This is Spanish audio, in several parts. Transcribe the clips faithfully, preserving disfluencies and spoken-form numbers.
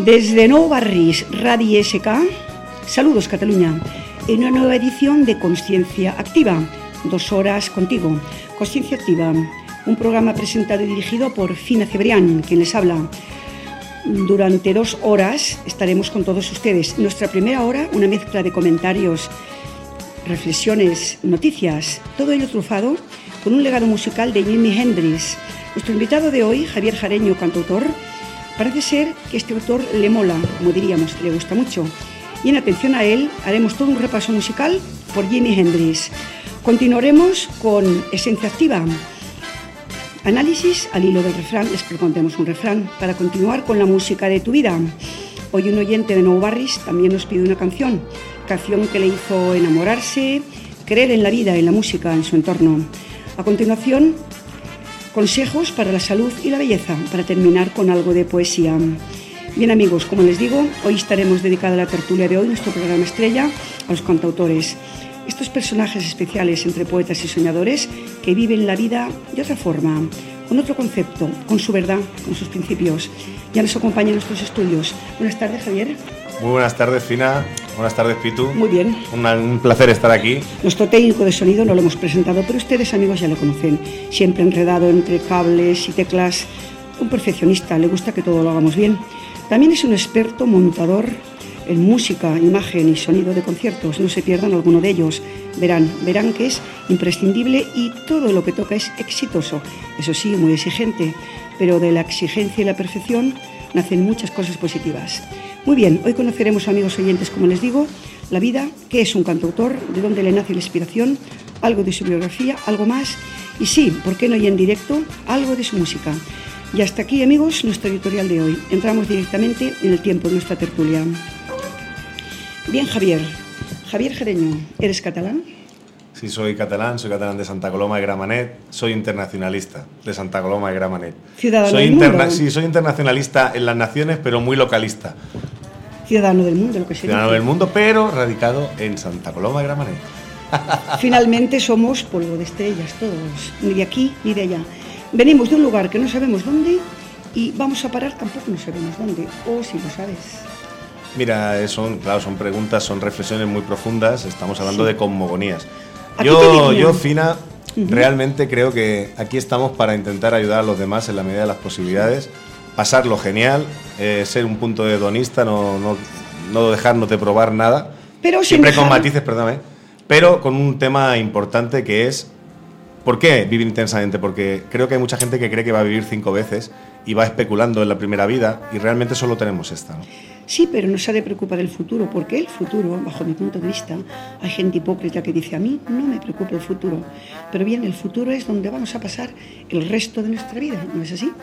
Desde Nou Barris, Radio S K, saludos Cataluña, en una nueva edición de Consciencia Activa, dos horas contigo. Consciencia Activa, un programa presentado y dirigido por Fina Cebrián, quien les habla. Durante dos horas estaremos con todos ustedes. Nuestra primera hora, una mezcla de comentarios, reflexiones, noticias, todo ello trufado con un legado musical de Jimi Hendrix. Nuestro invitado de hoy, Javier Jareño, cantautor, parece ser que este autor le mola, como diríamos, le gusta mucho. Y en atención a él, haremos todo un repaso musical por Jimi Hendrix. Continuaremos con Esencia Activa. Análisis al hilo del refrán, les propondremos un refrán para continuar con la música de tu vida. Hoy un oyente de Nou Barris también nos pide una canción, canción que le hizo enamorarse, creer en la vida, en la música, en su entorno. A continuación, consejos para la salud y la belleza, para terminar con algo de poesía. Bien amigos, como les digo, hoy estaremos dedicada a la tertulia de hoy, nuestro programa estrella, a los cantautores. Estos personajes especiales entre poetas y soñadores que viven la vida de otra forma, con otro concepto, con su verdad, con sus principios. Ya nos acompañan nuestros estudios. Buenas tardes, Javier. Muy buenas tardes, Fina. Buenas tardes, Pitu. Muy bien. Una, un placer estar aquí. Nuestro técnico de sonido no lo hemos presentado, pero ustedes, amigos, ya lo conocen. Siempre enredado entre cables y teclas. Un perfeccionista, le gusta que todo lo hagamos bien. También es un experto montador en música, imagen y sonido de conciertos. No se pierdan alguno de ellos. Verán, verán que es imprescindible y todo lo que toca es exitoso. Eso sí, muy exigente, pero de la exigencia y la perfección nacen muchas cosas positivas. Muy bien, hoy conoceremos, amigos oyentes, como les digo, la vida, qué es un cantautor, de dónde le nace la inspiración, algo de su biografía, algo más, y sí, ¿por qué no y en directo? Algo de su música. Y hasta aquí, amigos, nuestro editorial de hoy. Entramos directamente en el tiempo de nuestra tertulia. Bien, Javier. Javier Jareño, ¿eres catalán? Sí, soy catalán, soy catalán de Santa Coloma de Gramenet, soy internacionalista de Santa Coloma de Gramenet. Ciudadano soy del interna- mundo. Sí, soy internacionalista en las naciones, pero muy localista. Ciudadano del mundo, lo que sería. Ciudadano del mundo, pero radicado en Santa Coloma de Gramenet. Finalmente somos polvo de estrellas todos, ni de aquí ni de allá. Venimos de un lugar que no sabemos dónde y vamos a parar tampoco no sabemos dónde, o si lo sabes. Mira, son, claro, son preguntas, son reflexiones muy profundas, estamos hablando sí. de cosmogonías. Aquí Yo, yo, Fina, uh-huh. realmente creo que aquí estamos para intentar ayudar a los demás en la medida de las posibilidades, pasarlo genial, eh, ser un punto de hedonista, no, no, no dejarnos de probar nada, pero siempre dejar... con matices, perdóname, pero con un tema importante que es, ¿por qué vivir intensamente? Porque creo que hay mucha gente que cree que va a vivir cinco veces y va especulando en la primera vida y realmente solo tenemos esta, ¿no? Sí, pero no se ha de preocupar el futuro, porque el futuro, bajo mi punto de vista, hay gente hipócrita que dice, a mí no me preocupa el futuro, pero bien, el futuro es donde vamos a pasar el resto de nuestra vida, ¿no es así?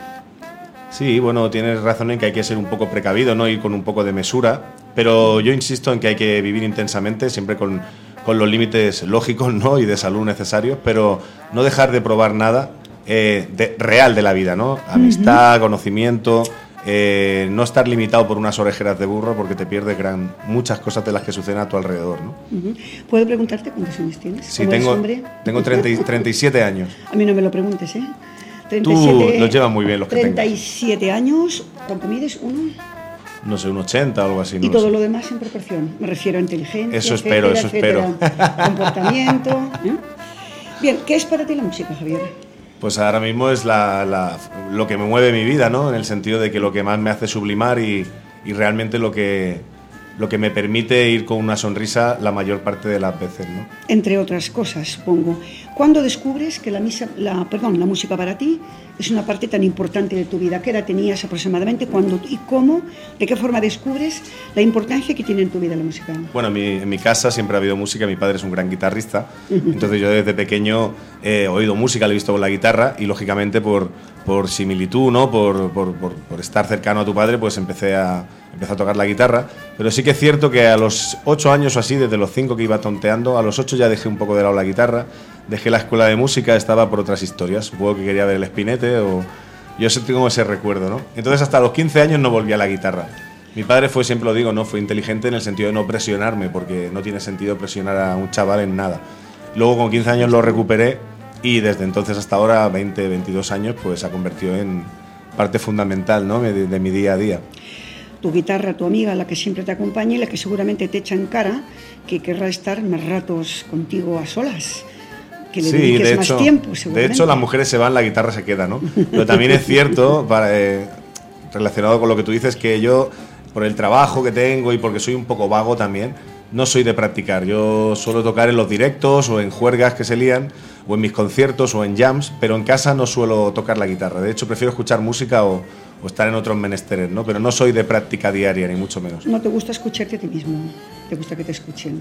Sí, bueno, tienes razón en que hay que ser un poco precavido, ¿no? Ir con un poco de mesura, pero yo insisto en que hay que vivir intensamente, siempre con, con los límites lógicos, ¿no? Y de salud necesarios, pero no dejar de probar nada eh, de, real de la vida, ¿no? Amistad, uh-huh. conocimiento... Eh, no estar limitado por unas orejeras de burro porque te pierdes gran, muchas cosas de las que suceden a tu alrededor, ¿no? Uh-huh. ¿Puedo preguntarte cuántos años tienes? Sí, tengo, tengo treinta, treinta y siete años. A mí no me lo preguntes, ¿eh? treinta y siete, tú los llevas muy bien los que treinta y siete tengas. Años, ¿cuánto mides? ¿Uno? No sé, un ochenta o algo así. Y no todo lo, lo demás en proporción. Me refiero a inteligencia, eso espero, etcétera, eso etcétera, espero. Comportamiento. ¿eh? Bien, ¿qué es para ti la música, Javier? Pues ahora mismo es la, la, lo que me mueve mi vida, ¿no? En el sentido de que lo que más me hace sublimar y, y realmente lo que, lo que me permite ir con una sonrisa la mayor parte de las veces, ¿no? Entre otras cosas, supongo. ¿Cuándo descubres que la, misa, la, perdón, la música para ti es una parte tan importante de tu vida? ¿Qué edad tenías aproximadamente? ¿Cuándo y cómo? ¿De qué forma descubres la importancia que tiene en tu vida la música? Bueno, en mi, en mi casa siempre ha habido música. Mi padre es un gran guitarrista. Uh-huh. Entonces yo desde pequeño he oído música, lo he visto con la guitarra y lógicamente por, por similitud, ¿no? Por, por, por, por estar cercano a tu padre, pues empecé a, empecé a tocar la guitarra. Pero sí que es cierto que a los ocho años o así, desde los cinco que iba tonteando, a los ocho ya dejé un poco de lado la guitarra. Dejé la escuela de música, estaba por otras historias. Supongo que quería ver el Espinete o... Yo tengo ese recuerdo, ¿no? Entonces hasta los quince años no volví a la guitarra. Mi padre fue, siempre lo digo, ¿no? Fue inteligente en el sentido de no presionarme, porque no tiene sentido presionar a un chaval en nada. Luego con quince años lo recuperé y desde entonces hasta ahora, veinte, veintidós años, pues se ha convertido en parte fundamental, ¿no? de, de mi día a día. tu guitarra, tu amiga, la que siempre te acompaña y la que seguramente te echa en cara que querrá estar más ratos contigo a solas. Que le sí, dediques de más hecho, tiempo, de hecho las mujeres se van, la guitarra se queda, ¿no? Pero también es cierto, para, eh, relacionado con lo que tú dices, que yo, por el trabajo que tengo y porque soy un poco vago también, no soy de practicar. Yo suelo tocar en los directos o en juergas que se lían, o en mis conciertos o en jams, pero en casa no suelo tocar la guitarra. De hecho, prefiero escuchar música o, o estar en otros menesteres, ¿no? Pero no soy de práctica diaria, ni mucho menos. ¿No te gusta escucharte a ti mismo? ¿Te gusta que te escuchen?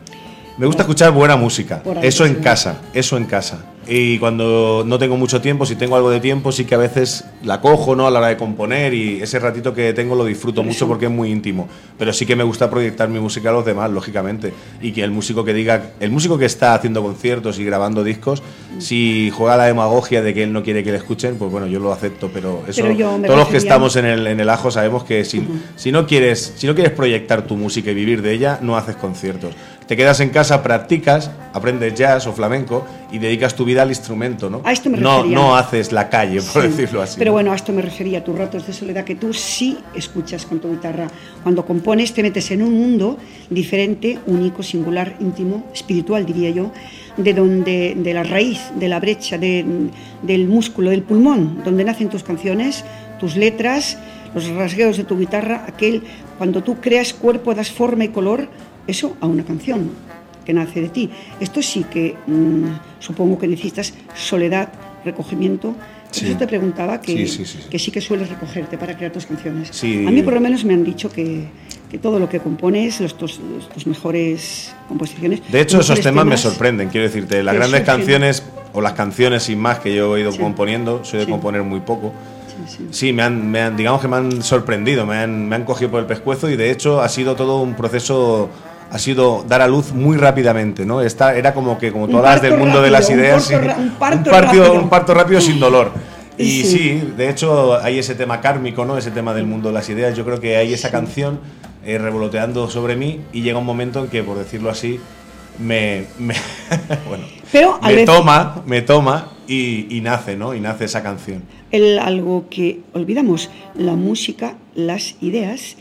Me gusta escuchar buena música, eso en sí. casa, eso en casa. Y cuando no tengo mucho tiempo, si tengo algo de tiempo, sí que a veces la cojo, ¿no?, a la hora de componer, y ese ratito que tengo lo disfruto mucho porque es muy íntimo. Pero sí que me gusta proyectar mi música a los demás, lógicamente. Y que el músico que diga, el músico que está haciendo conciertos y grabando discos, mm. si juega la demagogia de que él no quiere que le escuchen, pues bueno, yo lo acepto. Pero eso, pero todos refería... los que estamos en el, en el ajo sabemos que si, uh-huh. si, no quieres, si no quieres proyectar tu música y vivir de ella, no haces conciertos. Te quedas en casa, practicas, aprendes jazz o flamenco y dedicas tu vida al instrumento, ¿no? A esto me no, refería. No haces la calle, por sí, decirlo así. Pero ¿no? bueno, a esto me refería, tus ratos de soledad que tú sí escuchas con tu guitarra. Cuando compones te metes en un mundo diferente, único, singular, íntimo, espiritual, diría yo, de donde, de la raíz, de la brecha, de, del músculo, del pulmón, donde nacen tus canciones, tus letras, los rasgueos de tu guitarra, aquel, cuando tú creas cuerpo, das forma y color, eso a una canción que nace de ti. Esto sí que mmm, supongo que necesitas soledad, recogimiento. Sí. Yo te preguntaba que sí, sí, sí, sí. que sí que sueles recogerte para crear tus canciones. Sí. A mí por lo menos me han dicho que, que todo lo que compones, los, tus, los, tus mejores composiciones... De hecho, esos temas, temas me sorprenden, quiero decirte. Las grandes surgen. canciones, o las canciones sin más que yo he ido sí. componiendo, soy de sí. componer muy poco. Sí, sí. sí me, han, me han, digamos que me han sorprendido, me han, me han cogido por el pescuezo y de hecho ha sido todo un proceso... ha sido dar a luz muy rápidamente, ¿no? Esta era como que, como todas las del mundo rápido, de las ideas, un, parto, un, parto un, partido, rápido. un parto rápido sin dolor. Y sí. sí, de hecho hay ese tema kármico, ¿no? Ese tema del mundo de las ideas. Yo creo que hay esa sí. canción eh, revoloteando sobre mí y llega un momento en que, por decirlo así, me, me bueno, Pero, me vez... toma, me toma y, y nace, ¿no? Y nace esa canción. El, algo que olvidamos, la música, las ideas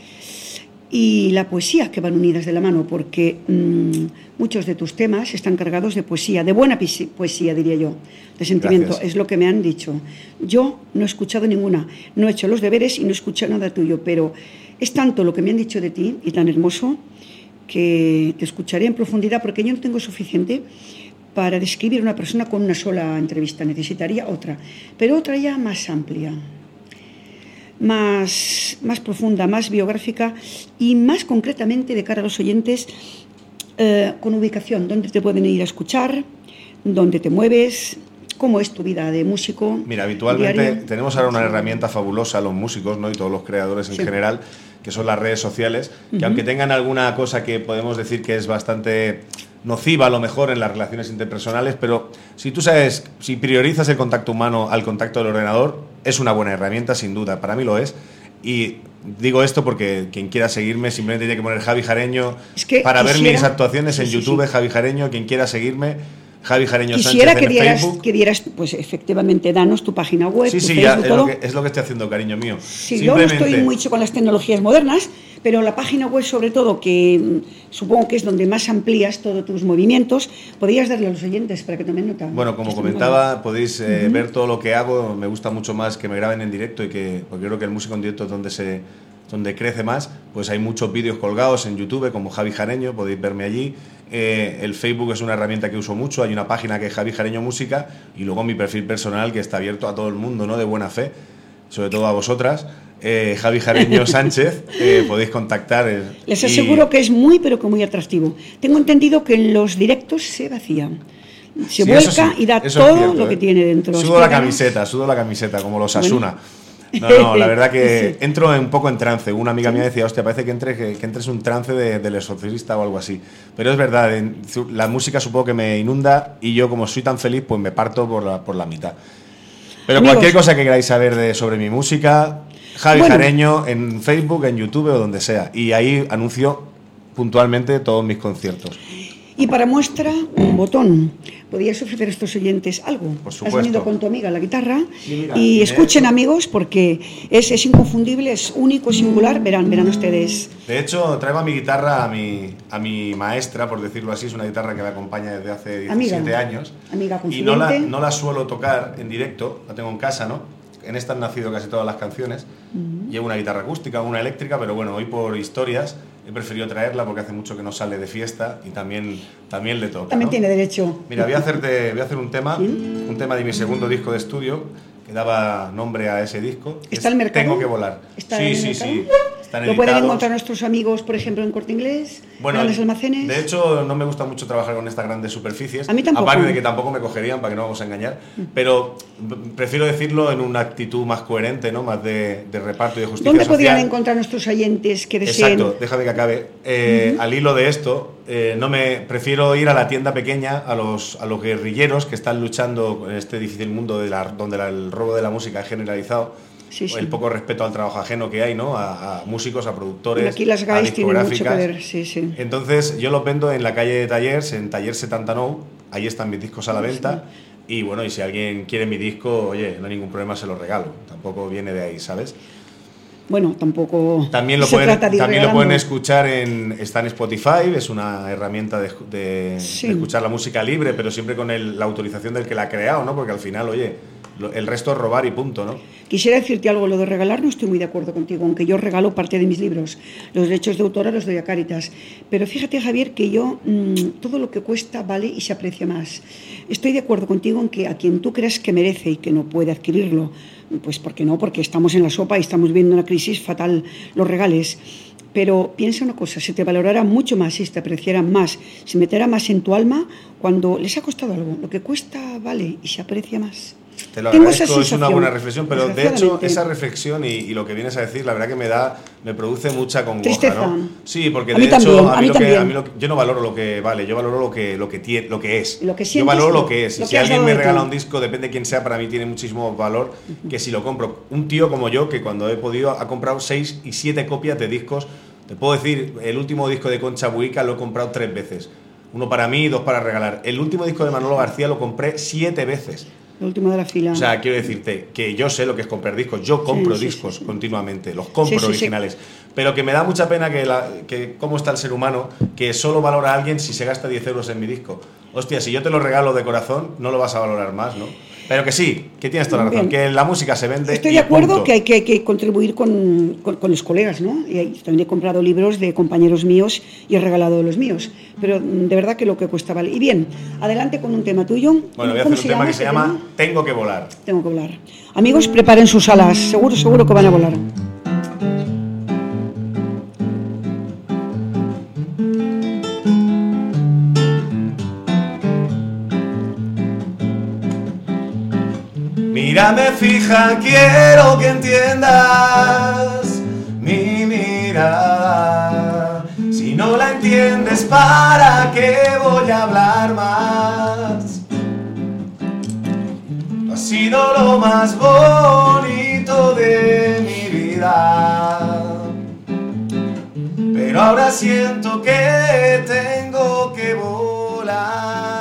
y la poesía que van unidas de la mano, porque mmm, muchos de tus temas están cargados de poesía, de buena poesía, diría yo, de sentimiento. Gracias. Es lo que me han dicho. Yo no he escuchado ninguna, no he hecho los deberes y no he escuchado nada tuyo, pero es tanto lo que me han dicho de ti y tan hermoso que te escucharé en profundidad, porque yo no tengo suficiente para describir a una persona con una sola entrevista, necesitaría otra, pero otra ya más amplia. Más, más profunda, más biográfica y más concretamente de cara a los oyentes, eh, con ubicación, dónde te pueden ir a escuchar, dónde te mueves, cómo es tu vida de músico. Mira, habitualmente diario. Tenemos ahora una herramienta fabulosa, los músicos, ¿no? Y todos los creadores en sí. general, que son las redes sociales, que uh-huh. aunque tengan alguna cosa que podemos decir que es bastante nociva a lo mejor en las relaciones interpersonales, pero si tú sabes, si priorizas el contacto humano al contacto del ordenador, es una buena herramienta, sin duda, para mí lo es. Y digo esto porque quien quiera seguirme simplemente tiene que poner Javi Jareño es que para quisiera... ver mis actuaciones sí, en sí, YouTube, sí. Javi Jareño, quien quiera seguirme, Javi Jareño Quisiera Sánchez que en dieras, Facebook. que dieras, pues efectivamente, danos tu página web, sí, tu sí, Facebook, ya, es, todo. lo que, es lo que estoy haciendo, cariño mío. Sí, yo no estoy mucho con las tecnologías modernas, pero la página web, sobre todo, que supongo que es donde más amplías todos tus movimientos, podrías darle a los oyentes para que tomen nota. Bueno, como comentaba, podéis eh, uh-huh. ver todo lo que hago. Me gusta mucho más que me graben en directo, y que, porque creo que el músico en directo es donde se... donde crece más. Pues hay muchos vídeos colgados en YouTube como Javi Jareño, podéis verme allí. Eh, el Facebook es una herramienta que uso mucho, hay una página que es Javi Jareño Música, y luego mi perfil personal, que está abierto a todo el mundo, ¿no? De buena fe, sobre todo a vosotras, eh, Javi Jareño Sánchez, eh, podéis contactar. Eh, Les aseguro y... que es muy, pero que muy atractivo. Tengo entendido que en los directos se vacía. Se sí, vuelca sí, y da todo cierto, lo que eh. tiene dentro. Sudo la camiseta, sudo la camiseta, como los Asuna. Bueno. No, no, la verdad que sí. entro un poco en trance. Un amiga mía decía, hostia, parece que entres que, que entres un trance de, del exorcista o algo así. Pero es verdad, en, la música supongo que me inunda, y yo, como soy tan feliz, pues me parto por la, por la mitad. Pero amigos, cualquier cosa que queráis saber de, sobre mi música, Javi bueno. Jareño en Facebook, en YouTube o donde sea. Y ahí anuncio puntualmente todos mis conciertos. Y para muestra, un botón. ¿Podrías ofrecer a estos oyentes algo? Por supuesto. Has venido con tu amiga la guitarra. Sí, mira, y escuchen, hecho, amigos, porque es, es inconfundible, es único, singular. Verán, verán ustedes. De hecho, traigo a mi guitarra, a mi, a mi maestra, por decirlo así. Es una guitarra que me acompaña desde hace diecisiete amiga, años. Amiga y no la, no la suelo tocar en directo, la tengo en casa, ¿no? En esta han nacido casi todas las canciones. Uh-huh. Llevo una guitarra acústica, una eléctrica, pero bueno, hoy por historias he preferido traerla porque hace mucho que no sale de fiesta y también, también le toca. También ¿no? tiene derecho. Mira, voy a, hacerte, voy a hacer un tema, ¿sí? Un tema de mi segundo disco de estudio que daba nombre a ese disco. ¿Está en el mercado? Tengo que volar. ¿Está sí, en el sí, mercado? sí. Están ¿Lo pueden encontrar nuestros amigos, por ejemplo, en Corte Inglés? Bueno, en los almacenes. De hecho, no me gusta mucho trabajar con estas grandes superficies. A mí tampoco. Aparte de que tampoco me cogerían, para que no vamos a engañar. Mm. Pero prefiero decirlo en una actitud más coherente, ¿no? Más de, de reparto y de justicia ¿Dónde social. podrían encontrar nuestros oyentes que deseen? Exacto, déjame que acabe. Eh, uh-huh. Al hilo de esto, eh, no me prefiero ir a la tienda pequeña, a los, a los guerrilleros que están luchando en este difícil mundo de la, donde la, el robo de la música es generalizado. Sí, sí. El poco respeto al trabajo ajeno que hay, ¿no? A, a músicos, a productores, aquí las a discográficas. Tienen mucho que ver. Sí, sí. Entonces, yo los vendo en la calle de Tallers, en Taller setenta y nueve. Ahí están mis discos a la venta. Sí. Y bueno, y si alguien quiere mi disco, oye, no hay ningún problema, se lo regalo. Tampoco viene de ahí, ¿sabes? Bueno, tampoco también lo se pueden, trata de ir también lo regalando. pueden escuchar en está en Spotify, es una herramienta de, de, sí. de escuchar la música libre, pero siempre con el, la autorización del que la ha creado, ¿no? Porque al final, oye, lo, el resto es robar y punto, ¿no? Quisiera decirte algo, lo de regalar no estoy muy de acuerdo contigo, aunque yo regalo parte de mis libros. Los derechos de autor los doy a Cáritas. Pero fíjate, Javier, que yo mmm, todo lo que cuesta vale y se aprecia más. Estoy de acuerdo contigo en que a quien tú creas que merece y que no puede adquirirlo, pues ¿por qué no? Porque estamos en la sopa y estamos viendo una crisis fatal, los regales. Pero piensa una cosa, se te valorará mucho más, si te apreciará más, se meterá más en tu alma cuando les ha costado algo. Lo que cuesta vale y se aprecia más. Te lo agradezco, es una buena reflexión, pero de hecho esa reflexión y, y lo que vienes a decir, la verdad que me da, me produce mucha congoja, tristeza, ¿no? Sí, porque a de mí hecho también, a mí, a mí lo que, también. a mí lo que, yo no valoro lo que vale, yo valoro lo que lo que tiene, lo que es. Lo que yo valoro lo que es. Lo y que si alguien me regala tú. un disco, depende de quién sea, para mí tiene muchísimo valor uh-huh. que si lo compro. Un tío como yo que cuando he podido ha comprado seis y siete copias de discos. Te puedo decir, el último disco de Concha Buica lo he comprado tres veces. Uno para mí y dos para regalar. El último disco de Manolo García lo compré siete veces. El último de la fila. O sea, quiero decirte que yo sé lo que es comprar discos. Yo compro sí, sí, discos sí, sí. continuamente, los compro sí, sí, originales. Sí. Pero que me da mucha pena que, la, que cómo está el ser humano, que solo valora a alguien si se gasta diez euros en mi disco. Hostia, si yo te lo regalo de corazón, no lo vas a valorar más, ¿no? Pero que sí, que tienes toda la razón, Bien. que la música se vende. Estoy y de acuerdo punto. que hay que, hay que contribuir con, con, con los colegas, ¿no? Y también he comprado libros de compañeros míos y he regalado los míos. Pero de verdad que lo que cuesta vale. Y bien, adelante con un tema tuyo. Bueno, voy a hacer un tema que se llama tema? Tengo que volar. Tengo que volar. Amigos, preparen sus alas. Seguro, seguro que van a volar. Mírame fija, quiero que entiendas mi mirada. Si no la entiendes, ¿para qué voy a hablar más? Tú has sido lo más bonito de mi vida, pero ahora siento que tengo que volar.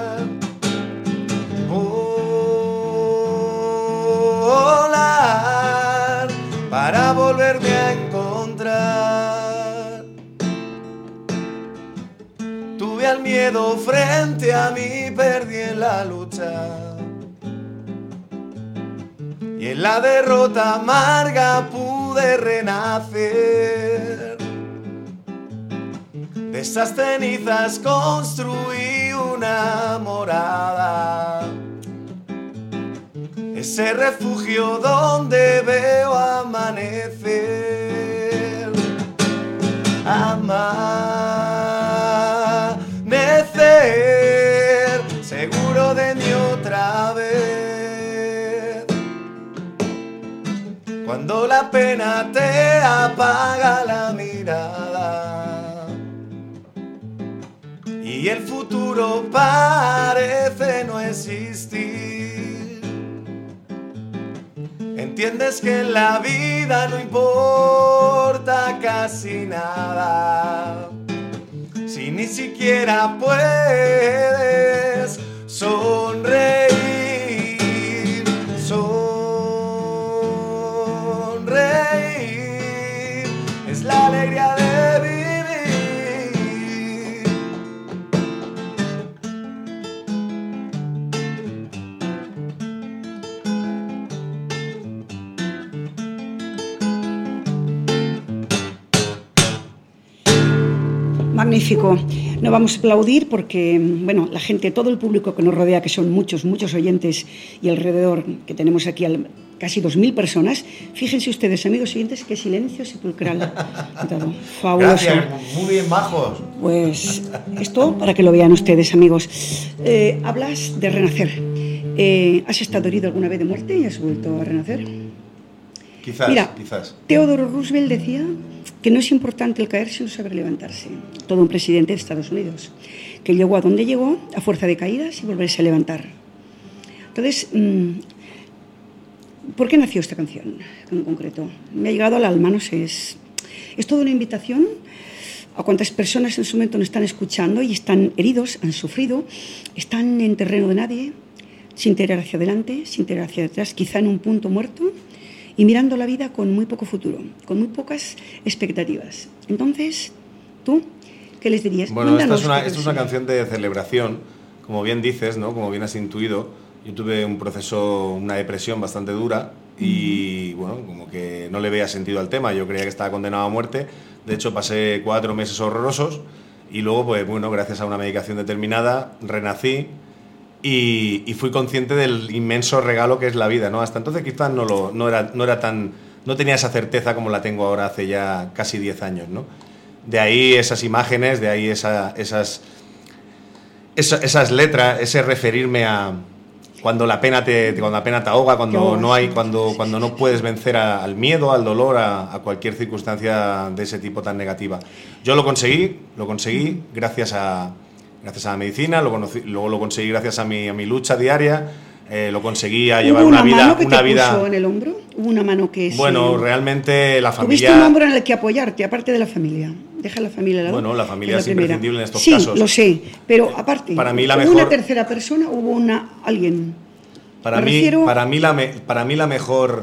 Para volverme a encontrar. Tuve al miedo frente a mí, perdí en la lucha, y en la derrota amarga pude renacer. De esas cenizas construí una morada, ese refugio donde veo amanecer, amanecer, seguro de mí otra vez. Cuando la pena te apaga la mirada y el futuro parece no existir, entiendes que en la vida no importa casi nada si y ni siquiera puedes sonreír, sonreír, es la alegría de vivir. Magnífico. No vamos a aplaudir porque, bueno, la gente, todo el público que nos rodea, que son muchos, muchos oyentes, y alrededor que tenemos aquí al, casi dos mil personas, fíjense ustedes, amigos oyentes, qué silencio sepulcral. Todo. Fabuloso. Gracias, muy bien, majos. Pues esto para que lo vean ustedes, amigos. Eh, hablas de renacer. Eh, ¿Has estado herido alguna vez de muerte y has vuelto a renacer? Quizás, Mira, quizás. Theodore Roosevelt decía que no es importante el caer, sino saber levantarse. Todo un presidente de Estados Unidos, que llegó a donde llegó a fuerza de caídas y volverse a levantar. Entonces, ¿por qué nació esta canción en concreto? Me ha llegado al alma, no sé, es, es toda una invitación a cuantas personas en su momento no están escuchando y están heridos, han sufrido, están en terreno de nadie, sin tirar hacia adelante, sin tirar hacia atrás, quizá en un punto muerto, y mirando la vida con muy poco futuro, con muy pocas expectativas. Entonces, ¿tú qué les dirías? Bueno, esta es, una, esta es una canción de celebración, como bien dices, ¿no? Como bien has intuido. Yo tuve un proceso, una depresión bastante dura y, uh-huh. bueno, como que no le veía sentido al tema. Yo creía que estaba condenado a muerte. De hecho, pasé cuatro meses horrorosos y luego, pues bueno, gracias a una medicación determinada, renací. Y, y fui consciente del inmenso regalo que es la vida, ¿no? Hasta entonces quizás no, lo, no, era, no era tan... no tenía esa certeza como la tengo ahora hace ya casi diez años, ¿no? De ahí esas imágenes, de ahí esa, esas, esa, esas letras, ese referirme a cuando la pena te, cuando la pena te ahoga, cuando no hay, cuando, cuando no puedes vencer a, al miedo, al dolor, a, a cualquier circunstancia de ese tipo tan negativa. Yo lo conseguí, lo conseguí gracias a... gracias a la medicina, lo conocí, luego lo conseguí gracias a mi, a mi lucha diaria, eh, lo conseguí a llevar una, una vida... ¿Hubo una mano que una te vida... puso en el hombro? ¿Hubo una mano que... Bueno, se... realmente la familia... ¿Tuviste un hombro en el que apoyarte, aparte de la familia? Deja la familia al lado. Bueno, la familia la es primera. imprescindible en estos sí, casos. Sí, lo sé, pero aparte, para mí la ¿hubo mejor... una tercera persona? ¿Hubo una alguien? Para, mí, refiero... para, mí la me, para mí la mejor...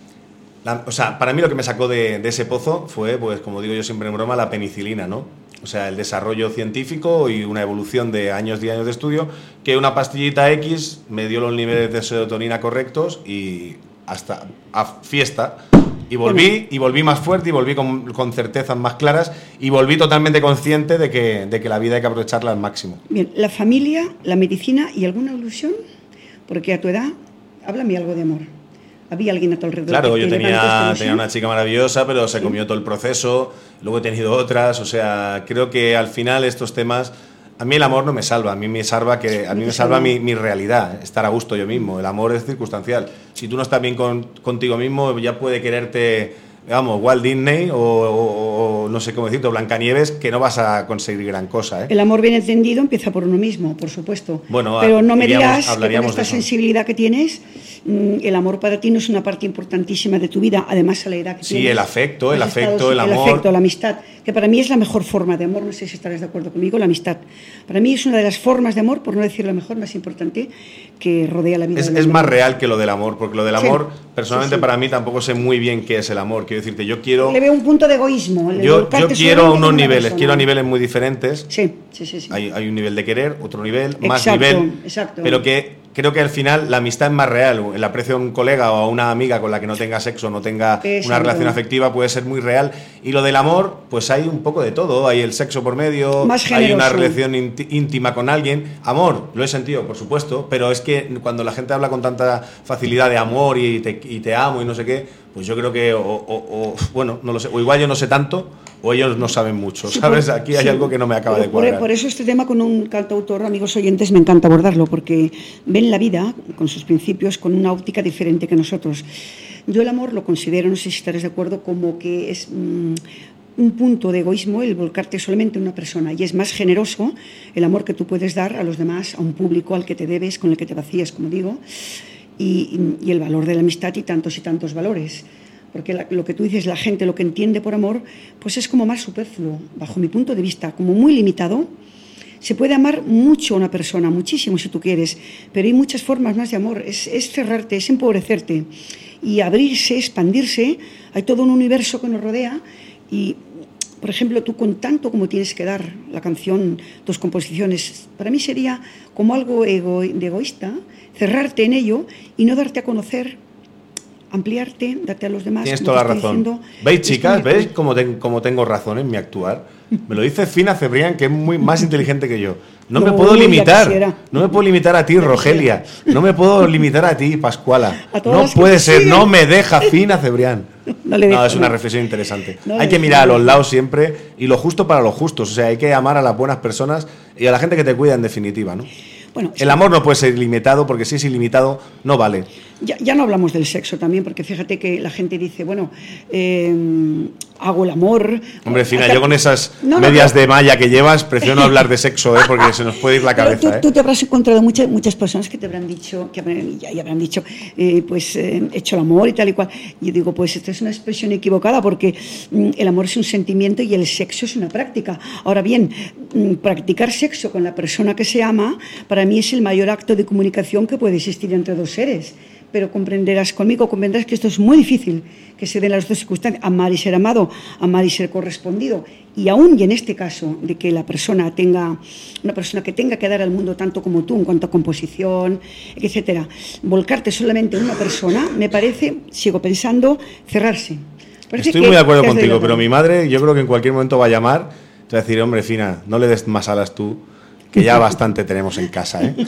La, o sea, para mí lo que me sacó de, de ese pozo fue, pues como digo yo siempre en broma, la penicilina, ¿no? O sea, el desarrollo científico y una evolución de años y años de estudio, que una pastillita X me dio los niveles de serotonina correctos y hasta a fiesta. Y volví, bueno. y volví más fuerte y volví con, con certezas más claras y volví totalmente consciente de que, de que la vida hay que aprovecharla al máximo. Bien, la familia, la medicina y alguna ilusión, porque a tu edad, háblame algo de amor. ¿Había alguien a tu alrededor? Claro, yo tenía, tenía una chica maravillosa, pero se ¿Sí? comió todo el proceso, luego he tenido otras, o sea, creo que al final estos temas, a mí el amor no me salva, a mí me salva, que, a mí me salva mi, mi realidad, estar a gusto yo mismo, el amor es circunstancial, si tú no estás bien con, contigo mismo, ya puede quererte, digamos, Walt Disney o, o, o no sé cómo decirte, Blancanieves, que no vas a conseguir gran cosa, ¿eh? El amor bien entendido empieza por uno mismo, por supuesto, bueno, pero no me digas que con esta de sensibilidad que tienes... el amor para ti no es una parte importantísima de tu vida, además a la edad que sí, tienes. Sí, el afecto, el afecto, el amor. El afecto, la amistad, que para mí es la mejor forma de amor, no sé si estarás de acuerdo conmigo, la amistad. Para mí es una de las formas de amor, por no decir la mejor, más importante, que rodea la vida. Es, es más real que lo del amor, porque lo del amor, sí, personalmente sí, sí. para mí tampoco sé muy bien qué es el amor. Quiero decirte, yo quiero... Le veo un punto de egoísmo. Yo, yo quiero a unos niveles, persona. quiero a niveles muy diferentes. Sí, sí, sí. sí. Hay, hay un nivel de querer, otro nivel, más exacto, nivel, exacto. pero que... Creo que al final la amistad es más real. El aprecio a un colega o a una amiga con la que no tenga sexo, no tenga Eso, una relación no. afectiva, puede ser muy real. Y lo del amor, pues hay un poco de todo. Hay el sexo por medio, más hay una relación íntima con alguien. Amor, lo he sentido, por supuesto, pero es que cuando la gente habla con tanta facilidad de amor y te, y te amo y no sé qué, pues yo creo que, o, o, o, bueno, no lo sé, o igual yo no sé tanto, o ellos no saben mucho, sí, ¿sabes? Por, Aquí hay sí, algo que no me acaba por, de cuadrar. Por, por eso este tema con un cantautor, amigos oyentes, me encanta abordarlo, porque ven la vida, con sus principios, con una óptica diferente que nosotros. Yo el amor lo considero, no sé si estarás de acuerdo, como que es mmm, un punto de egoísmo el volcarte solamente en una persona, y es más generoso el amor que tú puedes dar a los demás, a un público al que te debes, con el que te vacías, como digo, y, y el valor de la amistad y tantos y tantos valores. porque la, lo que tú dices, la gente lo que entiende por amor, pues es como más superfluo, bajo mi punto de vista, como muy limitado. Se puede amar mucho a una persona, muchísimo si tú quieres, pero hay muchas formas más de amor. Es, es cerrarte, es empobrecerte y abrirse, expandirse. Hay todo un universo que nos rodea y, por ejemplo, tú con tanto como tienes que dar la canción, tus composiciones, para mí sería como algo ego, de egoísta, cerrarte en ello y no darte a conocer, ampliarte, darte a los demás. Tienes toda la razón. Diciendo, ¿veis, chicas? ¿Veis cómo, ten, cómo tengo razón en mi actuar? Me lo dice Fina Cebrián, que es muy más inteligente que yo. No, no me puedo limitar. No me puedo limitar a ti, Rogelia. No me puedo limitar a ti, Pascuala. No puede ser. No me deja Fina Cebrián. No, le dejo, no, es una reflexión interesante. No hay que mirar a los lados siempre y lo justo para los justos. O sea, hay que amar a las buenas personas y a la gente que te cuida en definitiva, ¿no? Bueno, el amor no puede ser ilimitado, porque si es ilimitado no vale. Ya, ya no hablamos del sexo también, porque fíjate que la gente dice, bueno, eh, hago el amor. Hombre, Fina, hasta... yo con esas no, no, medias no. de malla que llevas, prefiero no hablar de sexo, ¿eh? Porque se nos puede ir la cabeza. Tú, ¿eh? tú te habrás encontrado muchas, muchas personas que te habrán dicho, que habrán, ya, ya habrán dicho, eh, pues he eh, hecho el amor y tal y cual. Yo digo, pues esta es una expresión equivocada, porque mm, el amor es un sentimiento y el sexo es una práctica. Ahora bien, mm, practicar sexo con la persona que se ama, para mí es el mayor acto de comunicación que puede existir entre dos seres. Pero comprenderás conmigo, comprenderás que esto es muy difícil, que se den las dos circunstancias, amar y ser amado, amar y ser correspondido. Y aún y en este caso de que la persona tenga, una persona que tenga que dar al mundo tanto como tú en cuanto a composición, etcétera, volcarte solamente en una persona, me parece, sigo pensando, cerrarse. Parece Estoy que, muy de acuerdo contigo, pero mi madre yo creo que en cualquier momento va a llamar, te va a decir, hombre, Fina, no le des más alas tú, que ya bastante tenemos en casa, ¿eh?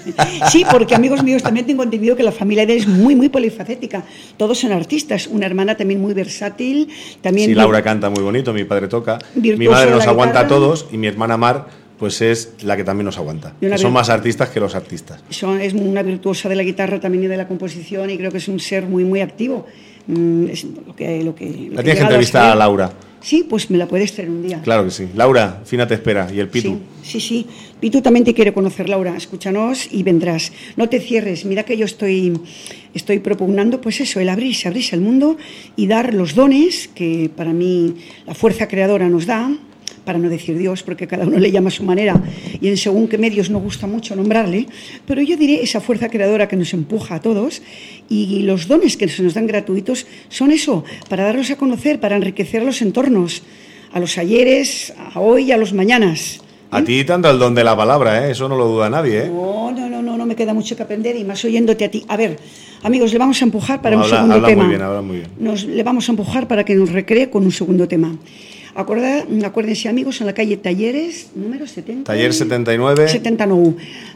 Sí, porque amigos míos, también tengo entendido que la familia es muy, muy polifacética. Todos son artistas. Una hermana también muy versátil. También sí, Laura canta muy bonito, mi padre toca. Mi madre nos aguanta a todos y mi hermana Mar, pues es la que también nos aguanta. Que son más artistas que los artistas. Son, es una virtuosa de la guitarra también y de la composición y creo que es un ser muy, muy activo. Es lo que, lo que, lo la tienes que entrevistar a Laura. Sí, pues me la puedes traer un día. Claro que sí. Laura, Fina te espera. Y el Pitu. Sí, sí, sí. Pitu también te quiere conocer, Laura. Escúchanos y vendrás. No te cierres. Mira que yo estoy, estoy propugnando, pues eso, el abrirse, abrirse al mundo y dar los dones que para mí la fuerza creadora nos da, para no decir Dios, porque cada uno le llama a su manera y en según qué medios no gusta mucho nombrarle, pero yo diré esa fuerza creadora que nos empuja a todos y los dones que se nos dan gratuitos son eso, para darlos a conocer, para enriquecer los entornos, a los ayeres, a hoy y a los mañanas. A ti te han dado el don de la palabra, ¿eh? Eso no lo duda nadie, ¿eh? No, no, no, no, no me queda mucho que aprender y más oyéndote a ti. A ver, amigos, le vamos a empujar para no, un habla, segundo habla tema. Muy bien, habla muy bien. Nos, le vamos a empujar para que nos recree con un segundo tema. Acorda, acuérdense, amigos, en la calle Talleres, número setenta. Taller setenta y nueve. setenta no.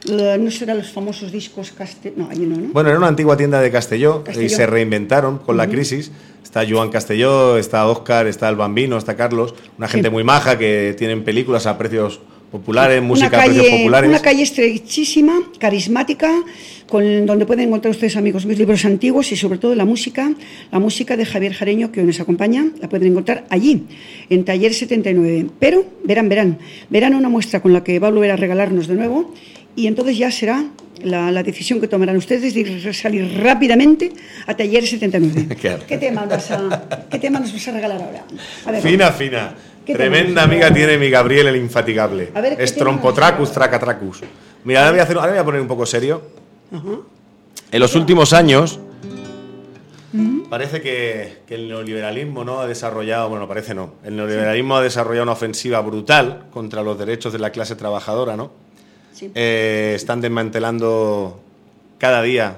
No serán los famosos discos Castelló. No, allí no, ¿no? Bueno, era una antigua tienda de Castelló, Castelló. Y se reinventaron con uh-huh. la crisis. Está Joan Castelló, está Óscar, está el Bambino, está Carlos. Una gente sí. muy maja que tienen películas a precios populares, música calle, a precios populares. Una calle estrechísima, carismática, con, donde pueden encontrar ustedes, amigos, mis libros antiguos y sobre todo la música, la música de Javier Jareño, que hoy nos acompaña, la pueden encontrar allí, en Taller setenta y nueve. Pero, verán, verán, verán una muestra con la que va a volver a regalarnos de nuevo y entonces ya será la, la decisión que tomarán ustedes de salir rápidamente a Taller setenta y nueve. Claro. ¿Qué tema vas a, qué tema nos vas a regalar ahora? A ver, fina, fina. Tremenda amiga tiene mi Gabriel el infatigable. Estrompotracus, tracatracus. Mira, ahora voy, a hacer, ahora voy a poner un poco serio. Uh-huh. En los últimos años uh-huh. parece que, que el neoliberalismo no ha desarrollado, bueno, parece no, el neoliberalismo sí. ha desarrollado una ofensiva brutal contra los derechos de la clase trabajadora, ¿no? Sí. Eh, están desmantelando cada día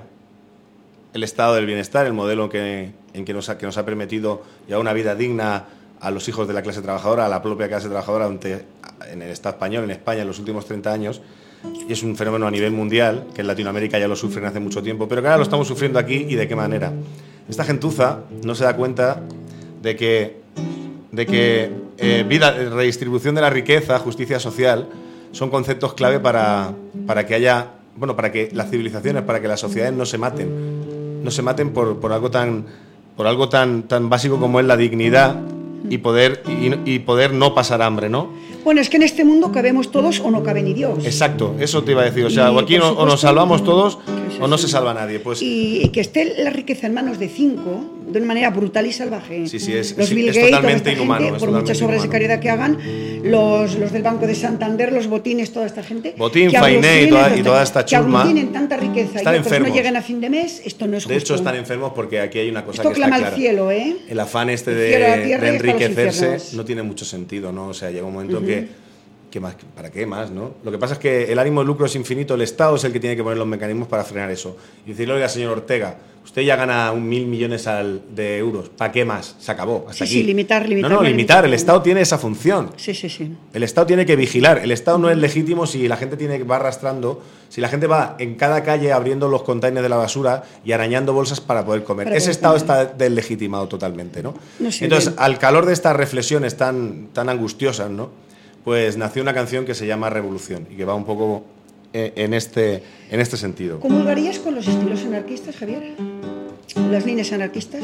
el estado del bienestar, el modelo que, en que nos ha, que nos ha permitido llevar una vida digna a los hijos de la clase trabajadora, a la propia clase trabajadora ante, en el Estado español, en España, en los últimos treinta años, y es un fenómeno a nivel mundial, que en Latinoamérica ya lo sufren hace mucho tiempo, pero que ahora lo estamos sufriendo aquí y de qué manera. Esta gentuza no se da cuenta de que, de que eh, vida, redistribución de la riqueza, justicia social, son conceptos clave para, para que haya, bueno, para que las civilizaciones, para que las sociedades no se maten, no se maten por, por algo tan, por algo tan, tan básico como es la dignidad. Y poder, y, y poder no pasar hambre, ¿no? Bueno, es que en este mundo cabemos todos o no cabe ni Dios. Exacto, eso te iba a decir. O sea, y, o aquí no, o nos salvamos todos o no se salva nadie. Pues... Y que esté la riqueza en manos de cinco, de una manera brutal y salvaje. Sí, sí, es, los es, Bill es Gates, totalmente toda esta inhumano. gente, es por totalmente muchas obras inhumano. de caridad que hagan, los, los del Banco de Santander, los botines, toda esta gente. Botín, Fainé y toda, y toda esta que chusma. tienen tanta riqueza Están y otros enfermos. no lleguen a fin de mes, esto no es De justo. hecho, están enfermos porque aquí hay una cosa esto que clama está al clara. cielo, ¿eh? El afán este de, cielo a la tierra de y hasta los enriquecerse infiernos. no tiene mucho sentido, ¿no? O sea, llega un momento uh-huh. que, que más, ¿para qué más, no? Lo que pasa es que el ánimo de lucro es infinito, el Estado es el que tiene que poner los mecanismos para frenar eso. Y decirle, oiga, señor Ortega, usted ya gana un mil millones al, de euros, ¿para qué más? Se acabó, hasta sí, aquí. Sí, limitar, limitar. No, no, limitar, el Estado tiene esa función. Sí, sí, sí. El Estado tiene que vigilar, el Estado no es legítimo si la gente tiene va arrastrando, si la gente va en cada calle abriendo los containers de la basura y arañando bolsas para poder comer. Para Ese poder Estado comer. está deslegitimado totalmente, ¿no? No sé, Entonces, bien. al calor de estas reflexiones tan, tan angustiosas, ¿no? Pues nació una canción que se llama Revolución y que va un poco en este, en este sentido. ¿Comulgarías con los estilos anarquistas, Javier? ¿Las líneas anarquistas?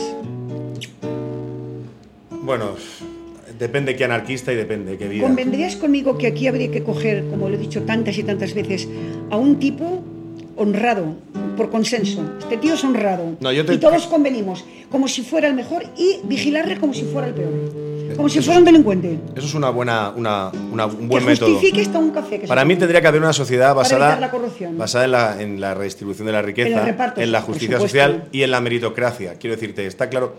Bueno, depende qué anarquista y depende qué vida. ¿Convendrías conmigo que aquí habría que coger, como lo he dicho tantas y tantas veces, a un tipo honrado, por consenso? Este tío es honrado. No, yo te... Y todos convenimos, como si fuera el mejor, y vigilarle como si fuera el peor. Como si eso fuera un delincuente. Eso es una buena, una, una, un buen que método. justifique hasta un café. Que Para mí tendría que haber una sociedad basada, la corrupción. basada en, la, en la redistribución de la riqueza, en, repartos, en la justicia social y en la meritocracia. Quiero decirte, está claro,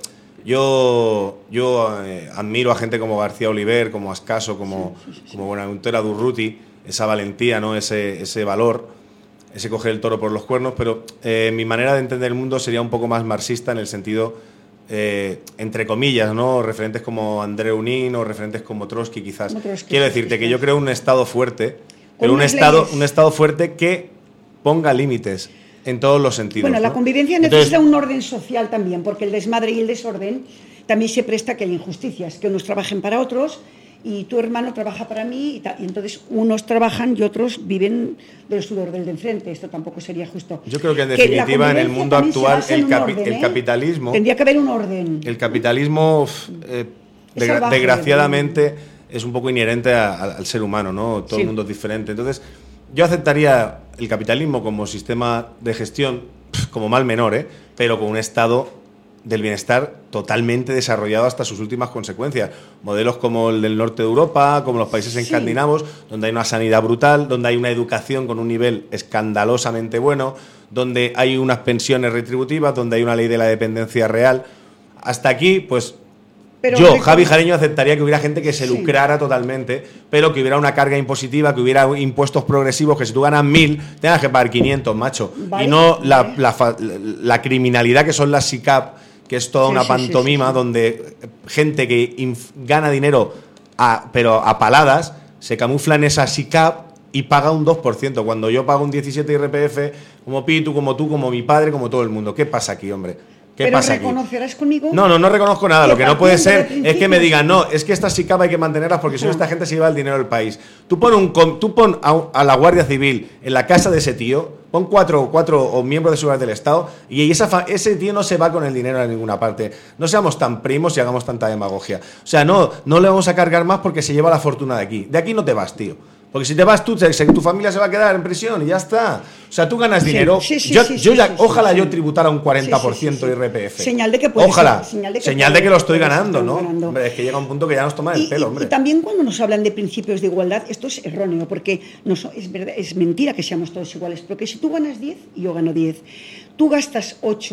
yo, yo eh, admiro a gente como García Oliver, como Ascaso, como, sí, sí, sí, como Buenaventura Durruti, esa valentía, ¿no? ese, ese valor, ese coger el toro por los cuernos, pero eh, mi manera de entender el mundo sería un poco más marxista en el sentido... Eh, entre comillas, ¿no? Referentes como André Unín o referentes como Trotsky, quizás. Como Trotsky, Quiero decirte quizás. que yo creo un Estado fuerte, pero un Estado, leyes. un Estado fuerte que ponga límites en todos los sentidos. Bueno, la ¿no? convivencia Entonces, necesita un orden social también, porque el desmadre y el desorden también se presta a que haya injusticias, que unos trabajen para otros y tu hermano trabaja para mí y, ta- y entonces unos trabajan y otros viven del sudor del de enfrente. Esto tampoco sería justo. Yo creo que en definitiva que en el mundo actual el, capi- orden, ¿eh? el capitalismo tendría que haber un orden. El capitalismo eh, es degra- salvaje, desgraciadamente ¿no? es un poco inherente a, a, al ser humano, ¿no? Todo sí. el mundo es diferente. Entonces, yo aceptaría el capitalismo como sistema de gestión como mal menor, ¿eh? pero con un estado del bienestar totalmente desarrollado hasta sus últimas consecuencias. Modelos como el del norte de Europa, como los países escandinavos, sí. donde hay una sanidad brutal, donde hay una educación con un nivel escandalosamente bueno, donde hay unas pensiones retributivas, donde hay una ley de la dependencia real. Hasta aquí, pues, pero yo, Javi Jareño, aceptaría que hubiera gente que se lucrara sí. totalmente, pero que hubiera una carga impositiva, que hubiera impuestos progresivos, que si tú ganas mil, tengas que pagar quinientos, macho. Vale, y no vale. la, la, la criminalidad que son las S I C A P, que es toda sí, una sí, pantomima sí, sí, sí. donde gente que inf- gana dinero a, pero a paladas se camufla en esa S I C A P y paga un dos por ciento, cuando yo pago un diecisiete I R P F, como Pitu, como tú, como mi padre, como todo el mundo. ¿Qué pasa aquí, hombre? ¿Qué ¿Pero pasa reconocerás aquí? conmigo? No, no, no reconozco nada. Lo que no puede ser es que me digan, no, es que estas S I C A P hay que mantenerlas porque si no esta gente se lleva el dinero del país. Tú pon, un, tú pon a, a la Guardia Civil en la casa de ese tío, pon cuatro, cuatro o miembros de seguridad del Estado y esa fa- ese tío no se va con el dinero a ninguna parte. No seamos tan primos y hagamos tanta demagogia. O sea, no, no le vamos a cargar más porque se lleva la fortuna de aquí. De aquí no te vas, tío. Porque si te vas tú, tu familia se va a quedar en prisión y ya está. O sea, tú ganas dinero. Sí, sí, sí, yo sí, yo sí, ya, sí, ojalá sí, yo sí. tributara un cuarenta por ciento Sí, sí, sí, sí. I R P F. Señal de que puedes. Ojalá. Señal de que, señal de que lo estoy ganando, ¿no? ganando. Hombre, es que llega un punto que ya nos toma el y, pelo, y, hombre. Y también cuando nos hablan de principios de igualdad, esto es erróneo, porque no so, es, verdad, es mentira que seamos todos iguales. Porque si tú ganas diez y yo gano diez, tú gastas ocho